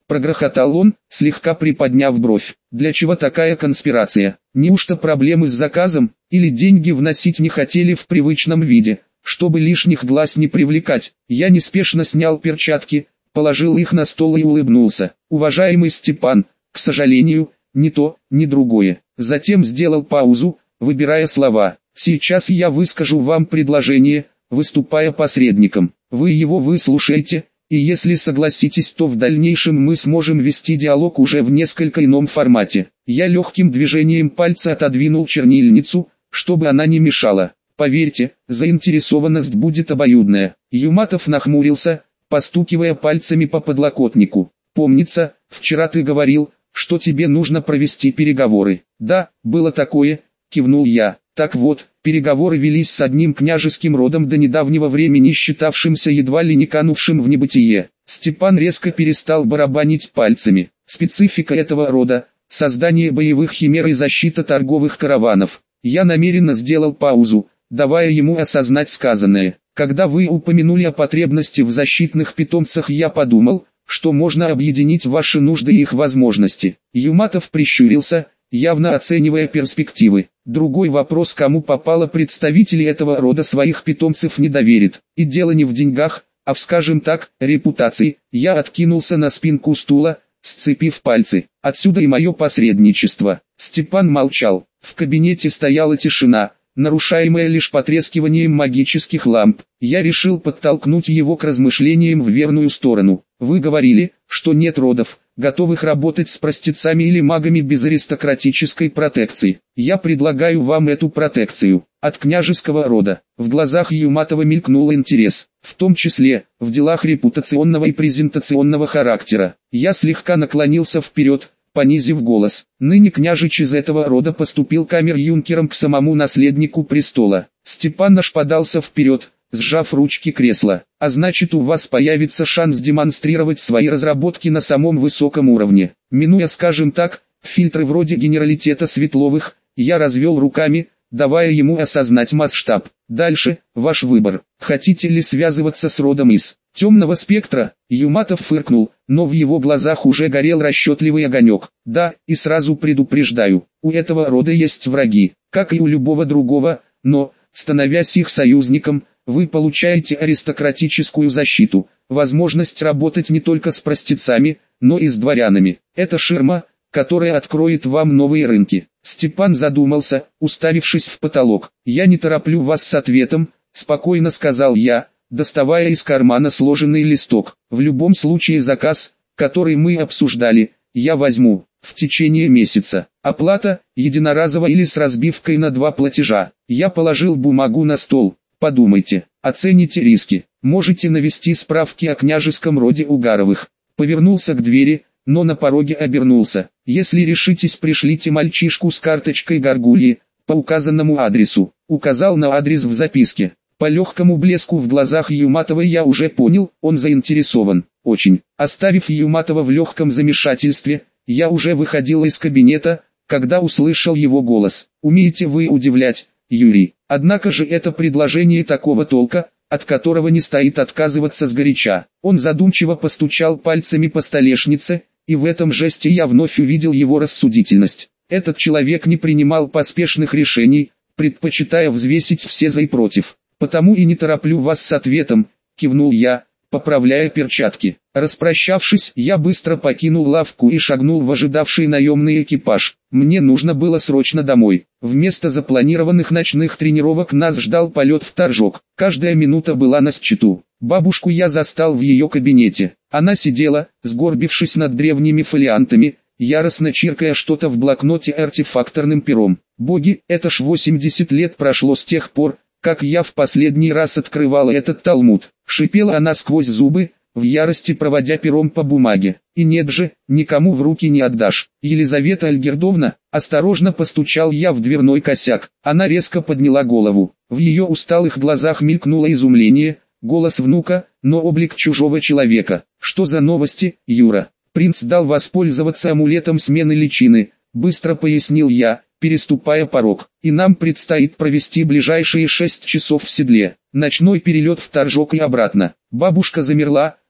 прогрохотал он, слегка приподняв бровь. Для чего такая конспирация? Неужто проблемы с заказом, или деньги вносить не хотели в привычном виде, чтобы лишних глаз не привлекать? Я неспешно снял перчатки, положил их на стол и улыбнулся. Уважаемый Степан, к сожалению, ни то, ни другое. Затем сделал паузу, выбирая слова. Сейчас я выскажу вам предложение, выступая посредником. Вы его выслушаете, и если согласитесь, то в дальнейшем мы сможем вести диалог уже в несколько ином формате. Я легким движением пальца отодвинул чернильницу, чтобы она не мешала. Поверьте, заинтересованность будет обоюдная. Юматов нахмурился, постукивая пальцами по подлокотнику. Помнится, вчера ты говорил, что тебе нужно провести переговоры. Да, было такое, кивнул я. Так вот, переговоры велись с одним княжеским родом до недавнего времени считавшимся едва ли не канувшим в небытие. Степан резко перестал барабанить пальцами. Специфика этого рода – создание боевых химер и защита торговых караванов. Я намеренно сделал паузу, давая ему осознать сказанное. Когда вы упомянули о потребности в защитных питомцах, я подумал, что можно объединить ваши нужды и их возможности. Юматов прищурился, явно оценивая перспективы. Другой вопрос, кому попало представители этого рода своих питомцев не доверит. И дело не в деньгах, а в, скажем так, репутации. Я откинулся на спинку стула, сцепив пальцы. Отсюда и мое посредничество. Степан молчал. В кабинете стояла тишина, нарушаемая лишь потрескиванием магических ламп. Я решил подтолкнуть его к размышлениям в верную сторону. Вы говорили, что нет родов, готовых работать с простецами или магами без аристократической протекции. Я предлагаю вам эту протекцию, от княжеского рода. В глазах Юматова мелькнул интерес, в том числе, в делах репутационного и презентационного характера. Я слегка наклонился вперед, понизив голос. Ныне княжич из этого рода поступил камер-юнкером к самому наследнику престола. Степан аж подался вперед, сжав ручки кресла. А значит, у вас появится шанс демонстрировать свои разработки на самом высоком уровне. Минуя, скажем так, фильтры вроде генералитета Светловых, я развел руками, давая ему осознать масштаб. Дальше, ваш выбор. Хотите ли связываться с родом из темного спектра? Юматов фыркнул, но в его глазах уже горел расчетливый огонек. Да, и сразу предупреждаю, у этого рода есть враги, как и у любого другого, но, становясь их союзником, вы получаете аристократическую защиту, возможность работать не только с простецами, но и с дворянами. Это ширма, которая откроет вам новые рынки. Степан задумался, уставившись в потолок. Я не тороплю вас с ответом, спокойно сказал я, доставая из кармана сложенный листок. В любом случае заказ, который мы обсуждали, я возьму в течение месяца. Оплата, единоразово или с разбивкой на два платежа. Я положил бумагу на стол. Подумайте, оцените риски. Можете навести справки о княжеском роде Угаровых. Повернулся к двери, но на пороге обернулся. Если решитесь, пришлите мальчишку с карточкой Гаргульи, по указанному адресу. Указал на адрес в записке. По легкому блеску в глазах Юматова я уже понял, он заинтересован. Очень. Оставив Юматова в легком замешательстве, я уже выходил из кабинета, когда услышал его голос. Умеете вы удивлять, Юрий. Однако же это предложение такого толка, от которого не стоит отказываться сгоряча. Он задумчиво постучал пальцами по столешнице, и в этом жесте я вновь увидел его рассудительность. Этот человек не принимал поспешных решений, предпочитая взвесить все за и против. Потому и не тороплю вас с ответом, кивнул я, поправляя перчатки. Распрощавшись, я быстро покинул лавку и шагнул в ожидавший наемный экипаж. Мне нужно было срочно домой. Вместо запланированных ночных тренировок нас ждал полет в Торжок. Каждая минута была на счету. Бабушку я застал в ее кабинете. Она сидела, сгорбившись над древними фолиантами, яростно чиркая что-то в блокноте артефакторным пером. Боги, это ж восемьдесят лет прошло с тех пор, как я в последний раз открывала этот талмуд. Шипела она сквозь зубы, в ярости проводя пером по бумаге. И нет же, никому в руки не отдашь. Елизавета Альгердовна, осторожно постучал я в дверной косяк. Она резко подняла голову. В ее усталых глазах мелькнуло изумление, голос внука, но облик чужого человека. Что за новости, Юра? Принц дал воспользоваться амулетом смены личины, быстро пояснил я, переступая порог. И нам предстоит провести ближайшие шесть часов в седле. Ночной перелет в Торжок и обратно. Бабушка замерла,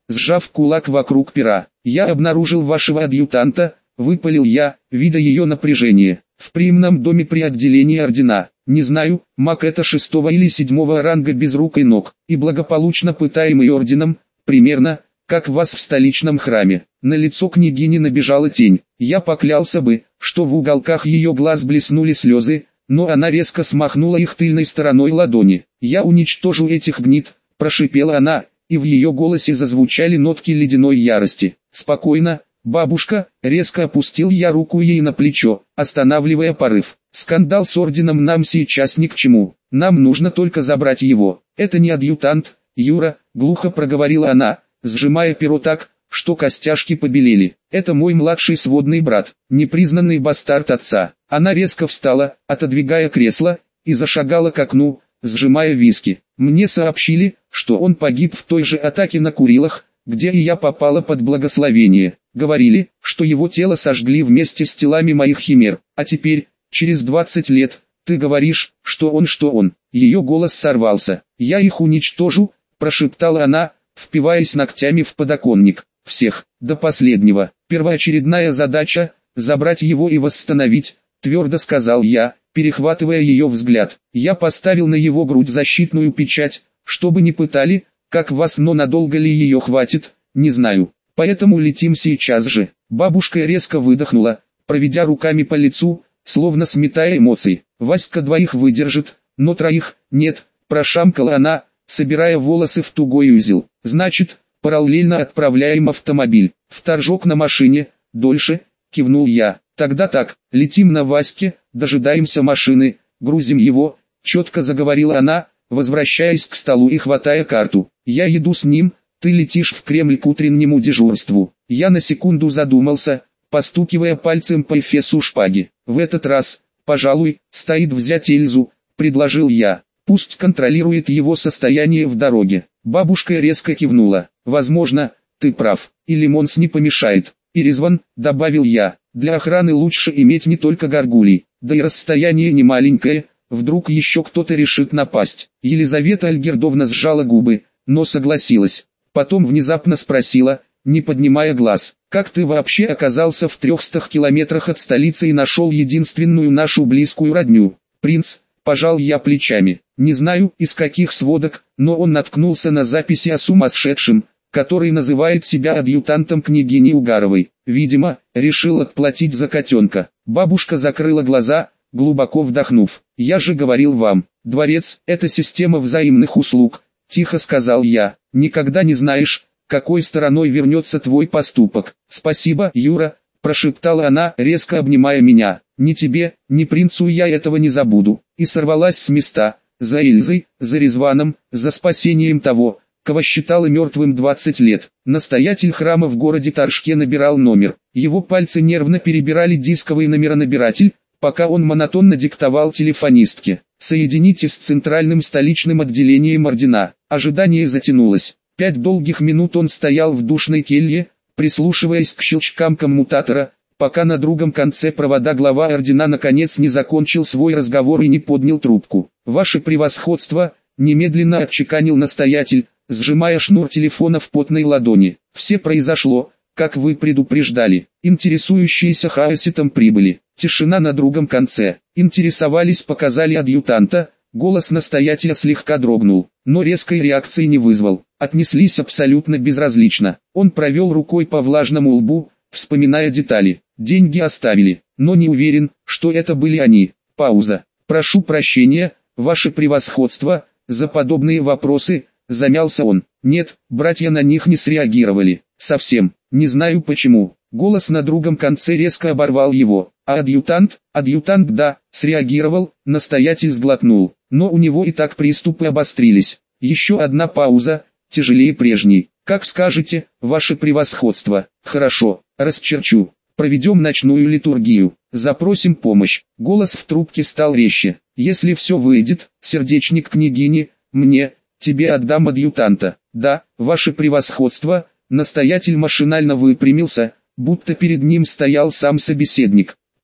сжав кулак вокруг пера. «Я обнаружил вашего адъютанта», — выпалил я, видя ее напряжение. «В приемном доме при отделении ордена. Не знаю, маг это шестого или седьмого ранга без рук и ног, и благополучно пытаемый орденом, примерно, как вас в столичном храме». На лицо княгини набежала тень. Я поклялся бы, что в уголках ее глаз блеснули слезы, но она резко смахнула их тыльной стороной ладони. «Я уничтожу этих гнид», — прошипела она, и в ее голосе зазвучали нотки ледяной ярости. «Спокойно, бабушка», — резко опустил я руку ей на плечо, останавливая порыв. «Скандал с орденом нам сейчас ни к чему, нам нужно только забрать его. Это не адъютант, Юра», — глухо проговорила она, сжимая перо так, что костяшки побелели. «Это мой младший сводный брат, непризнанный бастард отца». Она резко встала, отодвигая кресло, и зашагала к окну, сжимая виски. «Мне сообщили, что он погиб в той же атаке на Курилах, где и я попала под благословение. Говорили, что его тело сожгли вместе с телами моих химер. А теперь, через двадцать лет, ты говоришь, что он что он». Ее голос сорвался. «Я их уничтожу», — прошептала она, впиваясь ногтями в подоконник. «Всех, до последнего. Первоочередная задача — забрать его и восстановить», — твердо сказал я, перехватывая ее взгляд. «Я поставил на его грудь защитную печать, чтобы не пытали, как вас, но надолго ли ее хватит, не знаю. Поэтому летим сейчас же». Бабушка резко выдохнула, проведя руками по лицу, словно сметая эмоции. «Васька двоих выдержит, но троих нет», — прошамкала она, собирая волосы в тугой узел. «Значит, параллельно отправляем автомобиль. В Торжок на машине, дольше», — кивнул я. «Тогда так, летим на Ваське, дожидаемся машины, грузим его», — четко заговорила она, возвращаясь к столу и хватая карту. «Я еду с ним, ты летишь в Кремль к утреннему дежурству». Я на секунду задумался, постукивая пальцем по эфесу шпаги. «В этот раз, пожалуй, стоит взять Эльзу», — предложил я. «Пусть контролирует его состояние в дороге». Бабушка резко кивнула. «Возможно, ты прав, и Лимонс не помешает». «И Резван», — добавил я, — «для охраны лучше иметь не только горгулей, да и расстояние не маленькое, вдруг еще кто-то решит напасть». Елизавета Альгердовна сжала губы, но согласилась. Потом внезапно спросила, не поднимая глаз: «Как ты вообще оказался в трехстах километрах от столицы и нашел единственную нашу близкую родню?» «Принц», — пожал я плечами, — «не знаю, из каких сводок, но он наткнулся на записи о сумасшедшем, который называет себя адъютантом княгини Угаровой. Видимо, решил отплатить за котенка». Бабушка закрыла глаза, глубоко вдохнув. «Я же говорил вам, дворец — это система взаимных услуг», — тихо сказал я. «Никогда не знаешь, какой стороной вернется твой поступок». «Спасибо, Юра», — прошептала она, резко обнимая меня. «Ни тебе, ни принцу я этого не забуду». И сорвалась с места, за Эльзой, за Резваном, за спасением того, кого считала мертвым двадцать лет. Настоятель храма в городе Торжке набирал номер. Его пальцы нервно перебирали дисковый номеронабиратель, пока он монотонно диктовал телефонистке: «Соедините с центральным столичным отделением ордена». Ожидание затянулось. Пять долгих минут он стоял в душной келье, прислушиваясь к щелчкам коммутатора, пока на другом конце провода глава ордена наконец не закончил свой разговор и не поднял трубку. «Ваше превосходство», — немедленно отчеканил настоятель, сжимая шнур телефона в потной ладони. «Все произошло, как вы предупреждали. Интересующиеся хаоситом прибыли». Тишина на другом конце. «Интересовались, показали адъютанта». Голос настоятеля слегка дрогнул, но резкой реакции не вызвал. Отнеслись абсолютно безразлично. Он провел рукой по влажному лбу, вспоминая детали. «Деньги оставили, но не уверен, что это были они». Пауза. «Прошу прощения, ваше превосходство, за подобные вопросы», — замялся он. «Нет, братья на них не среагировали. Совсем. Не знаю почему». Голос на другом конце резко оборвал его. «А адъютант?» «Адъютант, да, среагировал», — настоятель сглотнул. «Но у него и так приступы обострились». Еще одна пауза, тяжелее прежней. «Как скажете, ваше превосходство». «Хорошо, расчерчу. Проведем ночную литургию. Запросим помощь». Голос в трубке стал резче. «Если все выйдет, сердечник княгини, мне, тебе отдам адъютанта». «Да, ваше превосходство». Настоятель машинально выпрямился, будто перед ним стоял сам собеседник.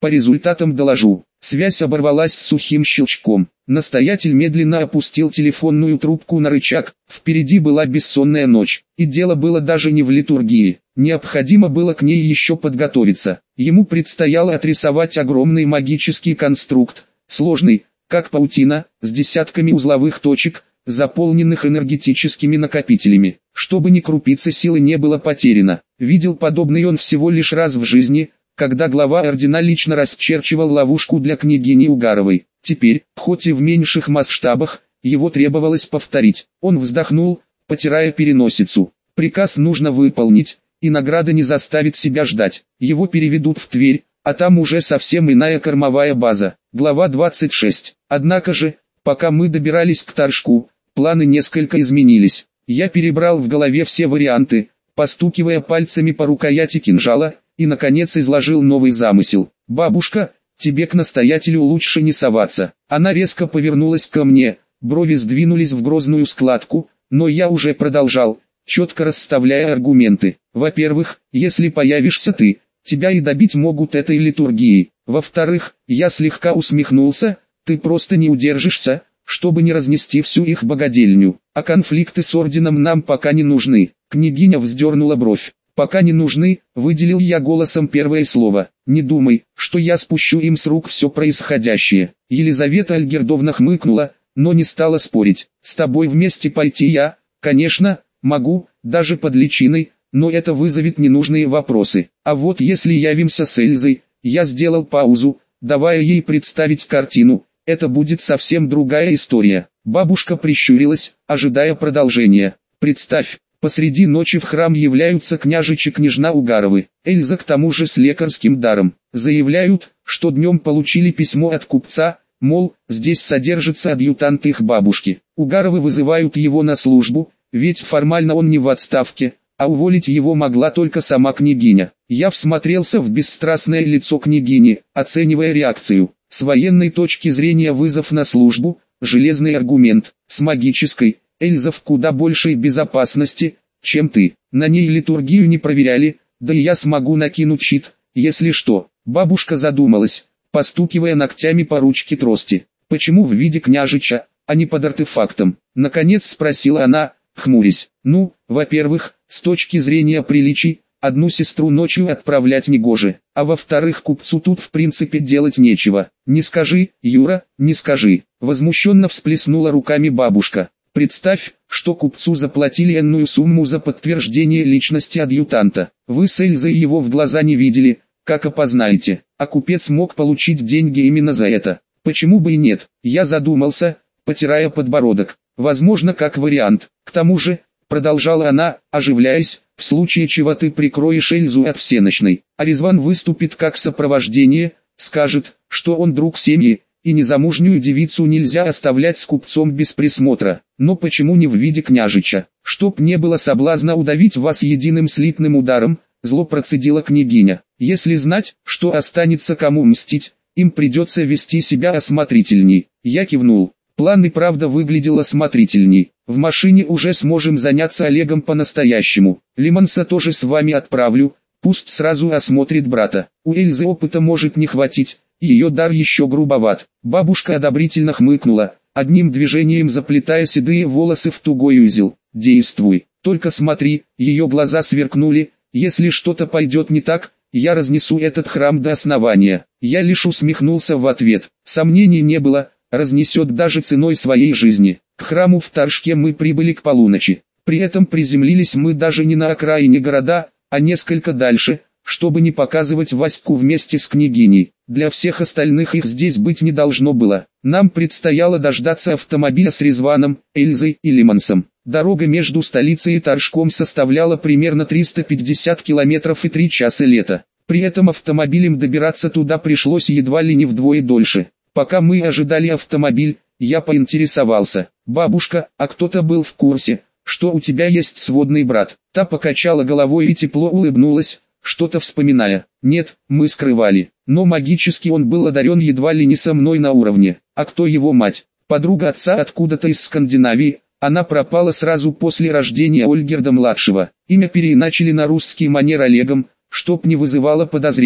По результатам доложу. Связь оборвалась с сухим щелчком. Настоятель медленно опустил телефонную трубку на рычаг. Впереди была бессонная ночь. И дело было даже не в литургии. Необходимо было к ней еще подготовиться. Ему предстояло отрисовать огромный магический конструкт, сложный, как паутина, с десятками узловых точек, заполненных энергетическими накопителями. Чтобы ни крупицы силы не было потеряно. Видел подобный он всего лишь раз в жизни, когда глава ордена лично расчерчивал ловушку для княгини Угаровой. Теперь, хоть и в меньших масштабах, его требовалось повторить. Он вздохнул, потирая переносицу. Приказ нужно выполнить, и награда не заставит себя ждать. Его переведут в Тверь, а там уже совсем иная кормовая база. Глава двадцать шесть. Однако же, пока мы добирались к Торжку, планы несколько изменились. Я перебрал в голове все варианты, постукивая пальцами по рукояти кинжала, и наконец изложил новый замысел. «Бабушка, тебе к настоятелю лучше не соваться». Она резко повернулась ко мне, брови сдвинулись в грозную складку, но я уже продолжал, четко расставляя аргументы. Во-первых, если появишься ты, тебя и добить могут этой литургией. Во-вторых, я слегка усмехнулся, ты просто не удержишься, чтобы не разнести всю их богадельню. А конфликты с орденом нам пока не нужны. Княгиня вздернула бровь. «Пока не нужны», выделил я голосом первое слово. «Не думай, что я спущу им с рук все происходящее». Елизавета Альгердовна хмыкнула, но не стала спорить. «С тобой вместе пойти я, конечно, могу, даже под личиной, но это вызовет ненужные вопросы. А вот если явимся с Эльзой», я сделал паузу, давая ей представить картину, это будет совсем другая история. Бабушка прищурилась, ожидая продолжения. «Представь, посреди ночи в храм являются княжич и княжна Угаровы, Эльза к тому же с лекарским даром. Заявляют, что днем получили письмо от купца, мол, здесь содержится адъютант их бабушки. Угаровы вызывают его на службу, ведь формально он не в отставке, а уволить его могла только сама княгиня». Я всмотрелся в бесстрастное лицо княгини, оценивая реакцию. С военной точки зрения вызов на службу – железный аргумент, с магической – Эльза в куда большей безопасности, чем ты. На ней литургию не проверяли, да и я смогу накинуть щит, если что. Бабушка задумалась, постукивая ногтями по ручке трости. «Почему в виде княжича, а не под артефактом?» Наконец спросила она, хмурясь. «Ну, во-первых, с точки зрения приличий, одну сестру ночью отправлять негоже, а во-вторых, купцу тут в принципе делать нечего». «Не скажи, Юра, не скажи», возмущенно всплеснула руками бабушка. «Представь, что купцу заплатили энную сумму за подтверждение личности адъютанта. Вы с Эльзой его в глаза не видели, как опознаете, а купец мог получить деньги именно за это. Почему бы и нет?» Я задумался, потирая подбородок. «Возможно, как вариант. К тому же», продолжала она, оживляясь, «в случае чего ты прикроешь Эльзу от всенощной, а Резван выступит как сопровождение, скажет, что он друг семьи, и незамужнюю девицу нельзя оставлять с купцом без присмотра. Но почему не в виде княжича? Чтоб не было соблазна удавить вас единым слитным ударом», зло процедила княгиня. «Если знать, что останется кому мстить, им придется вести себя осмотрительней». Я кивнул. План и правда выглядел осмотрительней. В машине уже сможем заняться Олегом по-настоящему. Лимонса тоже с вами отправлю, пусть сразу осмотрит брата. У Эльзы опыта может не хватить, ее дар еще грубоват. Бабушка одобрительно хмыкнула, одним движением заплетая седые волосы в тугой узел. «Действуй, только смотри», ее глаза сверкнули, «если что-то пойдет не так, я разнесу этот храм до основания». Я лишь усмехнулся в ответ. Сомнений не было, разнесет даже ценой своей жизни. К храму в Торжке мы прибыли к полуночи. При этом приземлились мы даже не на окраине города, а несколько дальше, чтобы не показывать Ваську вместе с княгиней. Для всех остальных их здесь быть не должно было. Нам предстояло дождаться автомобиля с Резваном, Эльзой и Лимонсом. Дорога между столицей и Торжком составляла примерно триста пятьдесят километров и три часа лета. При этом автомобилем добираться туда пришлось едва ли не вдвое дольше. Пока мы ожидали автомобиль, я поинтересовался: «Бабушка, а кто-то был в курсе, что у тебя есть сводный брат?» Та покачала головой и тепло улыбнулась, что-то вспоминая. «Нет, мы скрывали, но магически он был одарен едва ли не со мной на уровне. А кто его мать? Подруга отца откуда-то из Скандинавии, она пропала сразу после рождения Ольгерда-младшего. Имя переиначили на русский манер Олегом, чтоб не вызывало подозрений.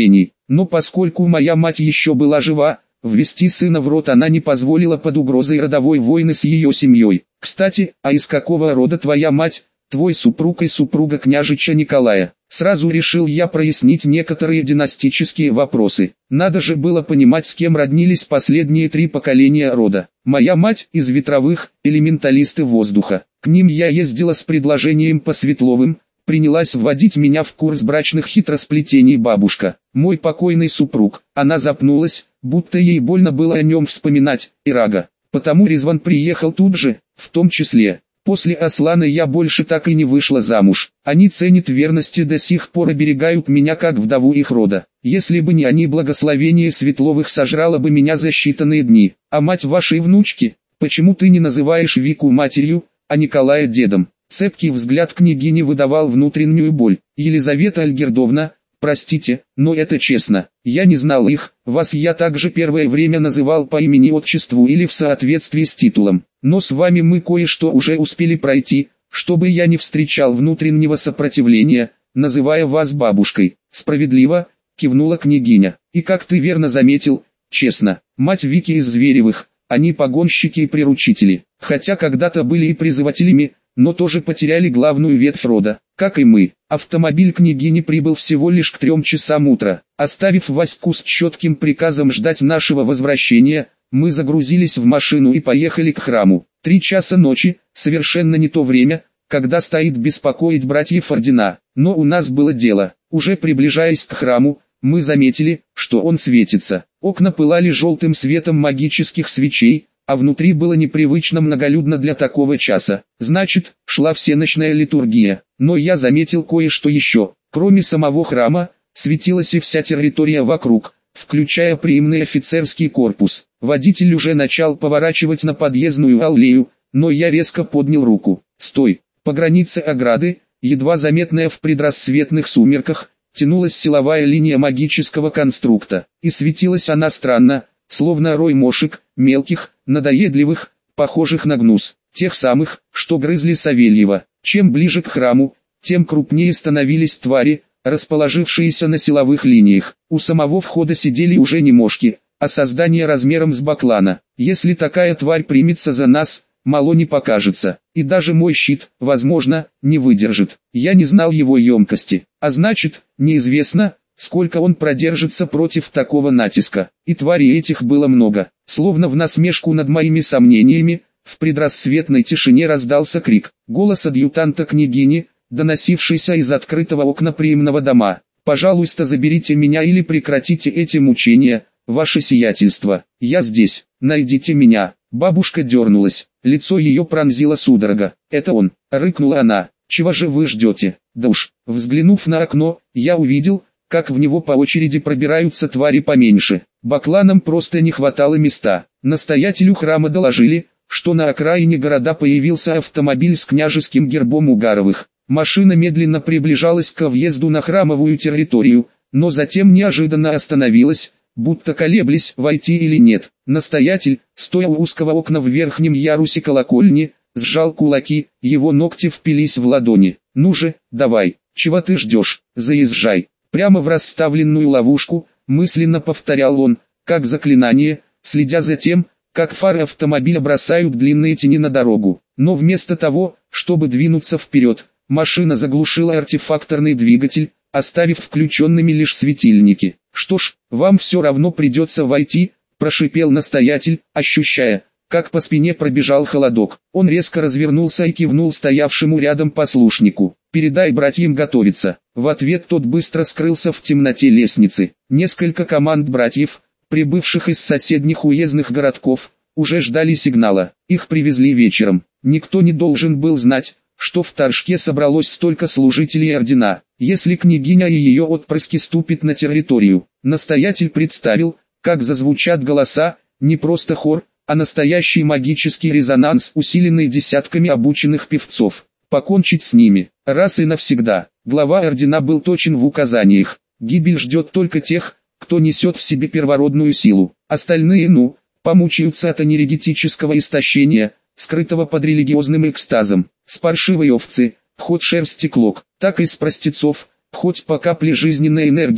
но поскольку моя мать еще была жива, ввести сына в род она не позволила под угрозой родовой войны с ее семьей. Кстати, а из какого рода твоя мать, твой супруг и супруга княжича Николая? Сразу решил я прояснить некоторые династические вопросы. Надо же было понимать, с кем роднились последние три поколения рода. Моя мать из ветровых, элементалисты воздуха. К ним я ездила с предложением по Светловым, принялась вводить меня в курс брачных хитросплетений бабушка. Мой покойный супруг, она запнулась, будто ей больно было о нем вспоминать, Ирага. Потому Резван приехал тут же, в том числе. После Аслана я больше так и не вышла замуж. Они ценят верность и до сих пор оберегают меня как вдову их рода. Если бы не они, благословение Светловых сожрало бы меня за считанные дни. А мать вашей внучки, почему ты не называешь Вику матерью, а Николая дедом? Цепкий взгляд княгини выдавал внутреннюю боль. Елизавета Альгердовна, простите, но это честно. Я не знал их, вас я также первое время называл по имени-отчеству или в соответствии с титулом. Но с вами мы кое-что уже успели пройти, чтобы я не встречал внутреннего сопротивления, называя вас бабушкой. Справедливо, кивнула княгиня. И как ты верно заметил, честно, мать Вики из Зверевых, они погонщики и приручители. Хотя когда-то были и призывателями, но тоже потеряли главную ветвь рода, как и мы. Автомобиль княгини прибыл всего лишь к трем часам утра. Оставив Ваську с четким приказом ждать нашего возвращения, мы загрузились в машину и поехали к храму. Три часа ночи, совершенно не то время, когда стоит беспокоить братьев ордена. Но у нас было дело. Уже приближаясь к храму, мы заметили, что он светится. Окна пылали желтым светом магических свечей, а внутри было непривычно многолюдно для такого часа. Значит, шла всеночная литургия. Но я заметил кое-что еще. Кроме самого храма, светилась и вся территория вокруг, включая приемный офицерский корпус. Водитель уже начал поворачивать на подъездную аллею, но я резко поднял руку. «Стой!» По границе ограды, едва заметная в предрассветных сумерках, тянулась силовая линия магического конструкта. И светилась она странно, словно рой мошек, мелких, надоедливых, похожих на гнус, тех самых, что грызли Савельева. Чем ближе к храму, тем крупнее становились твари, расположившиеся на силовых линиях. У самого входа сидели уже не мошки, а создания размером с баклана. Если такая тварь примется за нас, мало не покажется. И даже мой щит, возможно, не выдержит. Я не знал его емкости, а значит, неизвестно, сколько он продержится против такого натиска. И тварей этих было много. Словно в насмешку над моими сомнениями, в предрассветной тишине раздался крик. Голос адъютанта княгини, доносившийся из открытого окна приемного дома. «Пожалуйста, заберите меня или прекратите эти мучения, ваше сиятельство. Я здесь, найдите меня». Бабушка дернулась, лицо ее пронзила судорога. «Это он!» — рыкнула она. «Чего же вы ждете?» Да уж, взглянув на окно, я увидел, как в него по очереди пробираются твари поменьше. Бакланам просто не хватало места. Настоятелю храма доложили, что на окраине города появился автомобиль с княжеским гербом Угаровых. Машина медленно приближалась к въезду на храмовую территорию, но затем неожиданно остановилась, будто колеблясь, войти или нет. Настоятель, стоя у узкого окна в верхнем ярусе колокольни, сжал кулаки, его ногти впились в ладони. «Ну же, давай, чего ты ждешь, заезжай». Прямо в расставленную ловушку, мысленно повторял он, как заклинание, следя за тем, как фары автомобиля бросают длинные тени на дорогу. Но вместо того, чтобы двинуться вперед, машина заглушила артефакторный двигатель, оставив включенными лишь светильники. «Что ж, вам все равно придется войти», – прошипел настоятель, ощущая, как по спине пробежал холодок. Он резко развернулся и кивнул стоявшему рядом послушнику. «Передай братьям готовиться». В ответ тот быстро скрылся в темноте лестницы. Несколько команд братьев, прибывших из соседних уездных городков, уже ждали сигнала. Их привезли вечером. Никто не должен был знать, что в Торжке собралось столько служителей ордена. Если княгиня и ее отпрыски ступят на территорию, настоятель представил, как зазвучат голоса, не просто хор, а настоящий магический резонанс, усиленный десятками обученных певцов. Покончить с ними, раз и навсегда. Глава ордена был точен в указаниях. Гибель ждет только тех, кто несет в себе первородную силу. Остальные, ну, помучаются от энергетического истощения, скрытого под религиозным экстазом. С паршивой овцы, хоть шерсти клок, так и с простецов, хоть по капле жизненной энергии,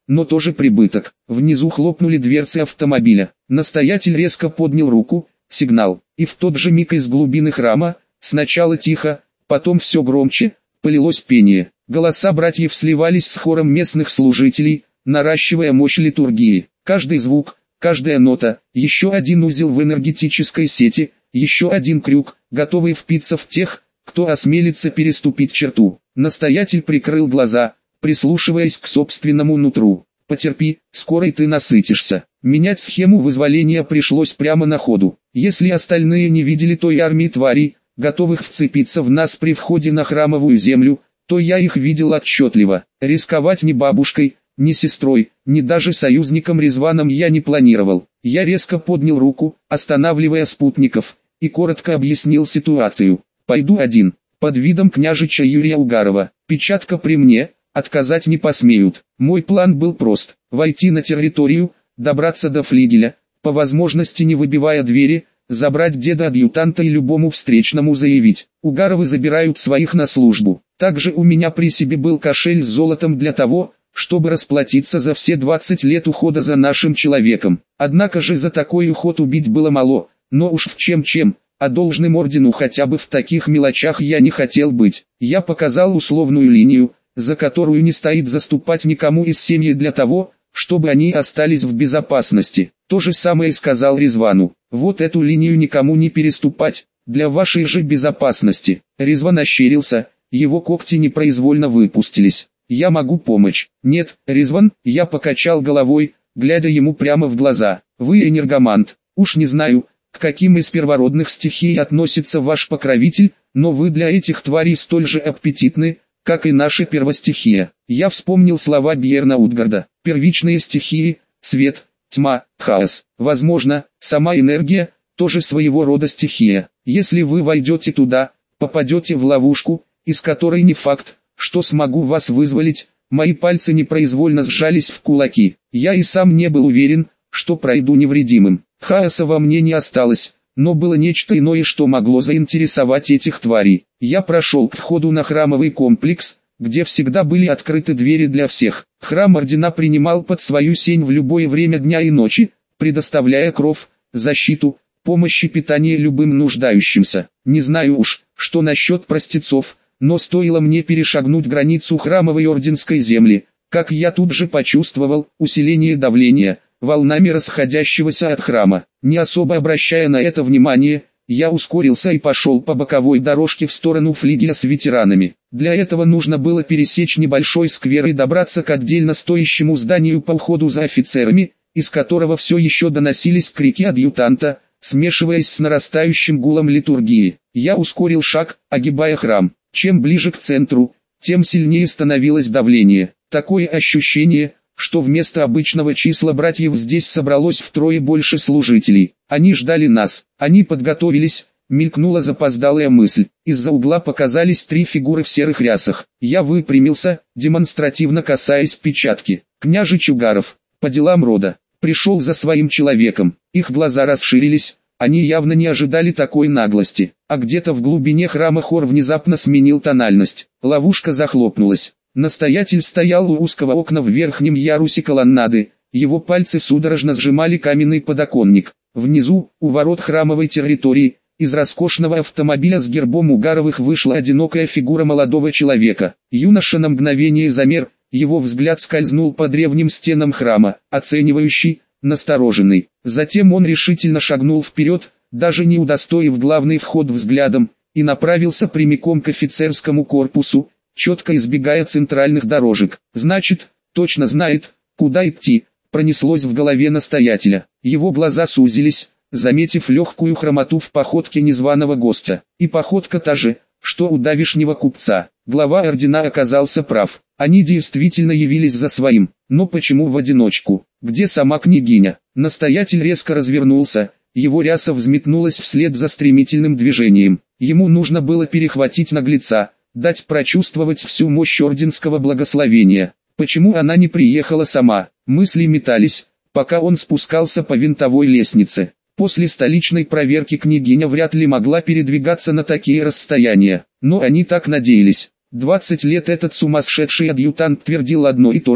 но тоже прибыток. Внизу хлопнули дверцы автомобиля. Настоятель резко поднял руку, сигнал, и в тот же миг из глубины храма, сначала тихо, потом все громче, полилось пение. Голоса братьев сливались с хором местных служителей, наращивая мощь литургии. Каждый звук, каждая нота, еще один узел в энергетической сети, еще один крюк, готовый впиться в тех, кто осмелится переступить черту. Настоятель прикрыл глаза, прислушиваясь к собственному нутру. «Потерпи, скоро и ты насытишься». Менять схему вызволения пришлось прямо на ходу. Если остальные не видели той армии тварей, готовых вцепиться в нас при входе на храмовую землю, то я их видел отчетливо. Рисковать ни бабушкой, ни сестрой, ни даже союзником Резваном я не планировал. Я резко поднял руку, останавливая спутников, и коротко объяснил ситуацию. «Пойду один, под видом княжича Юрия Угарова. Печатка при мне, отказать не посмеют». Мой план был прост: войти на территорию, добраться до флигеля, по возможности не выбивая двери, забрать деда-адъютанта и любому встречному заявить: Угаровы забирают своих на службу. Также у меня при себе был кошель с золотом для того, чтобы расплатиться за все двадцать лет ухода за нашим человеком. Однако же за такой уход убить было мало, но уж в чем-чем, а должным ордену хотя бы в таких мелочах я не хотел быть. Я показал условную линию, за которую не стоит заступать никому из семьи для того, чтобы они остались в безопасности. То же самое сказал Резвану: вот эту линию никому не переступать, для вашей же безопасности. Резван ощерился, его когти непроизвольно выпустились. Я могу помочь. Нет, Резван, я покачал головой, глядя ему прямо в глаза. Вы энергомант. Уж не знаю, к каким из первородных стихий относится ваш покровитель, но вы для этих тварей столь же аппетитны, как и наша первостихия. Я вспомнил слова Бьерна Утгарда. Первичные стихии – свет, тьма, хаос. Возможно, сама энергия – тоже своего рода стихия. Если вы войдете туда, попадете в ловушку, из которой не факт, что смогу вас вызволить. Мои пальцы непроизвольно сжались в кулаки. Я и сам не был уверен, что пройду невредимым. Хаоса во мне не осталось, но было нечто иное, что могло заинтересовать этих тварей. Я прошел к входу на храмовый комплекс, где всегда были открыты двери для всех. Храм ордена принимал под свою сень в любое время дня и ночи, предоставляя кров, защиту, помощь и питание любым нуждающимся. Не знаю уж, что насчет простецов, но стоило мне перешагнуть границу храмовой орденской земли, как я тут же почувствовал усиление давления, волнами расходящегося от храма. Не особо обращая на это внимание, я ускорился и пошел по боковой дорожке в сторону флигеля с ветеранами. Для этого нужно было пересечь небольшой сквер и добраться к отдельно стоящему зданию по уходу за офицерами, из которого все еще доносились крики адъютанта, смешиваясь с нарастающим гулом литургии. Я ускорил шаг, огибая храм. Чем ближе к центру, тем сильнее становилось давление. Такое ощущение, что вместо обычного числа братьев здесь собралось втрое больше служителей. Они ждали нас, они подготовились, мелькнула запоздалая мысль. Из-за угла показались три фигуры в серых рясах. Я выпрямился, демонстративно касаясь печатки. Княжич Угаров, по делам рода, пришел за своим человеком. Их глаза расширились, они явно не ожидали такой наглости. А где-то в глубине храма хор внезапно сменил тональность. Ловушка захлопнулась. Настоятель стоял у узкого окна в верхнем ярусе колоннады, его пальцы судорожно сжимали каменный подоконник. Внизу, у ворот храмовой территории, из роскошного автомобиля с гербом Угаровых вышла одинокая фигура молодого человека. Юноша на мгновение замер, его взгляд скользнул по древним стенам храма, оценивающий, настороженный. Затем он решительно шагнул вперед, даже не удостоив главный вход взглядом, и направился прямиком к офицерскому корпусу, четко избегая центральных дорожек. Значит, точно знает, куда идти, пронеслось в голове настоятеля. Его глаза сузились, заметив легкую хромоту в походке незваного гостя. И походка та же, что у давишнего купца. Глава ордена оказался прав. Они действительно явились за своим. Но почему в одиночку? Где сама княгиня? Настоятель резко развернулся. Его ряса взметнулась вслед за стремительным движением. Ему нужно было перехватить наглеца, дать прочувствовать всю мощь орденского благословения. Почему она не приехала сама? Мысли метались, пока он спускался по винтовой лестнице. После столичной проверки княгиня вряд ли могла передвигаться на такие расстояния. Но они так надеялись. Двадцать лет этот сумасшедший адъютант твердил одно и то же,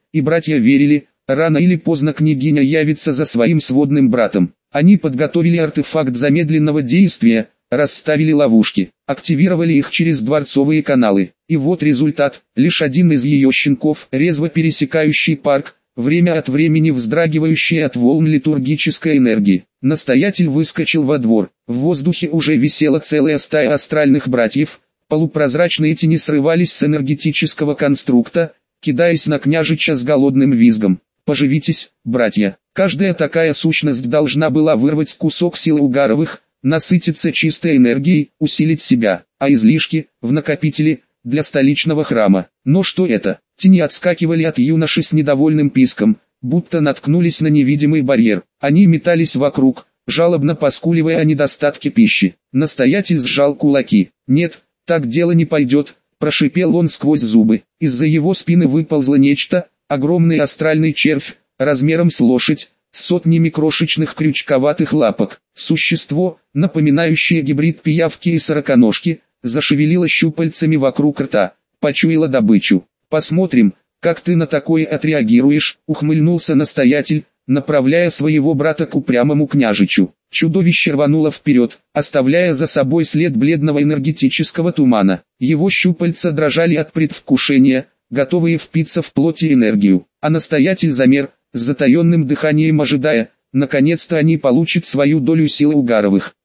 и братья верили, рано или поздно княгиня явится за своим сводным братом. Они подготовили артефакт замедленного действия, расставили ловушки, активировали их через дворцовые каналы. И вот результат: лишь один из ее щенков, резво пересекающий парк, время от времени вздрагивающий от волн литургической энергии. Настоятель выскочил во двор. В воздухе уже висела целая стая астральных братьев, полупрозрачные тени срывались с энергетического конструкта, кидаясь на княжича с голодным визгом. «Поживитесь, братья!» Каждая такая сущность должна была вырвать кусок силы Угаровых, насытиться чистой энергией, усилить себя, а излишки – в накопители – для столичного храма. Но что это? Тени отскакивали от юноши с недовольным писком, будто наткнулись на невидимый барьер. Они метались вокруг, жалобно поскуливая о недостатке пищи. Настоятель сжал кулаки. «Нет, так дело не пойдет», – прошипел он сквозь зубы. Из-за его спины выползло нечто, огромный астральный червь, размером с лошадь, с сотнями крошечных крючковатых лапок. Существо, напоминающее гибрид пиявки и сороконожки, зашевелило щупальцами вокруг рта, почуяло добычу. «Посмотрим, как ты на такое отреагируешь», — ухмыльнулся настоятель, направляя своего брата к упрямому княжичу. Чудовище рвануло вперед, оставляя за собой след бледного энергетического тумана. Его щупальца дрожали от предвкушения, готовые впиться в плоть и энергию. А настоятель замер, с затаенным дыханием ожидая, наконец-то они получат свою долю силы Угаровых.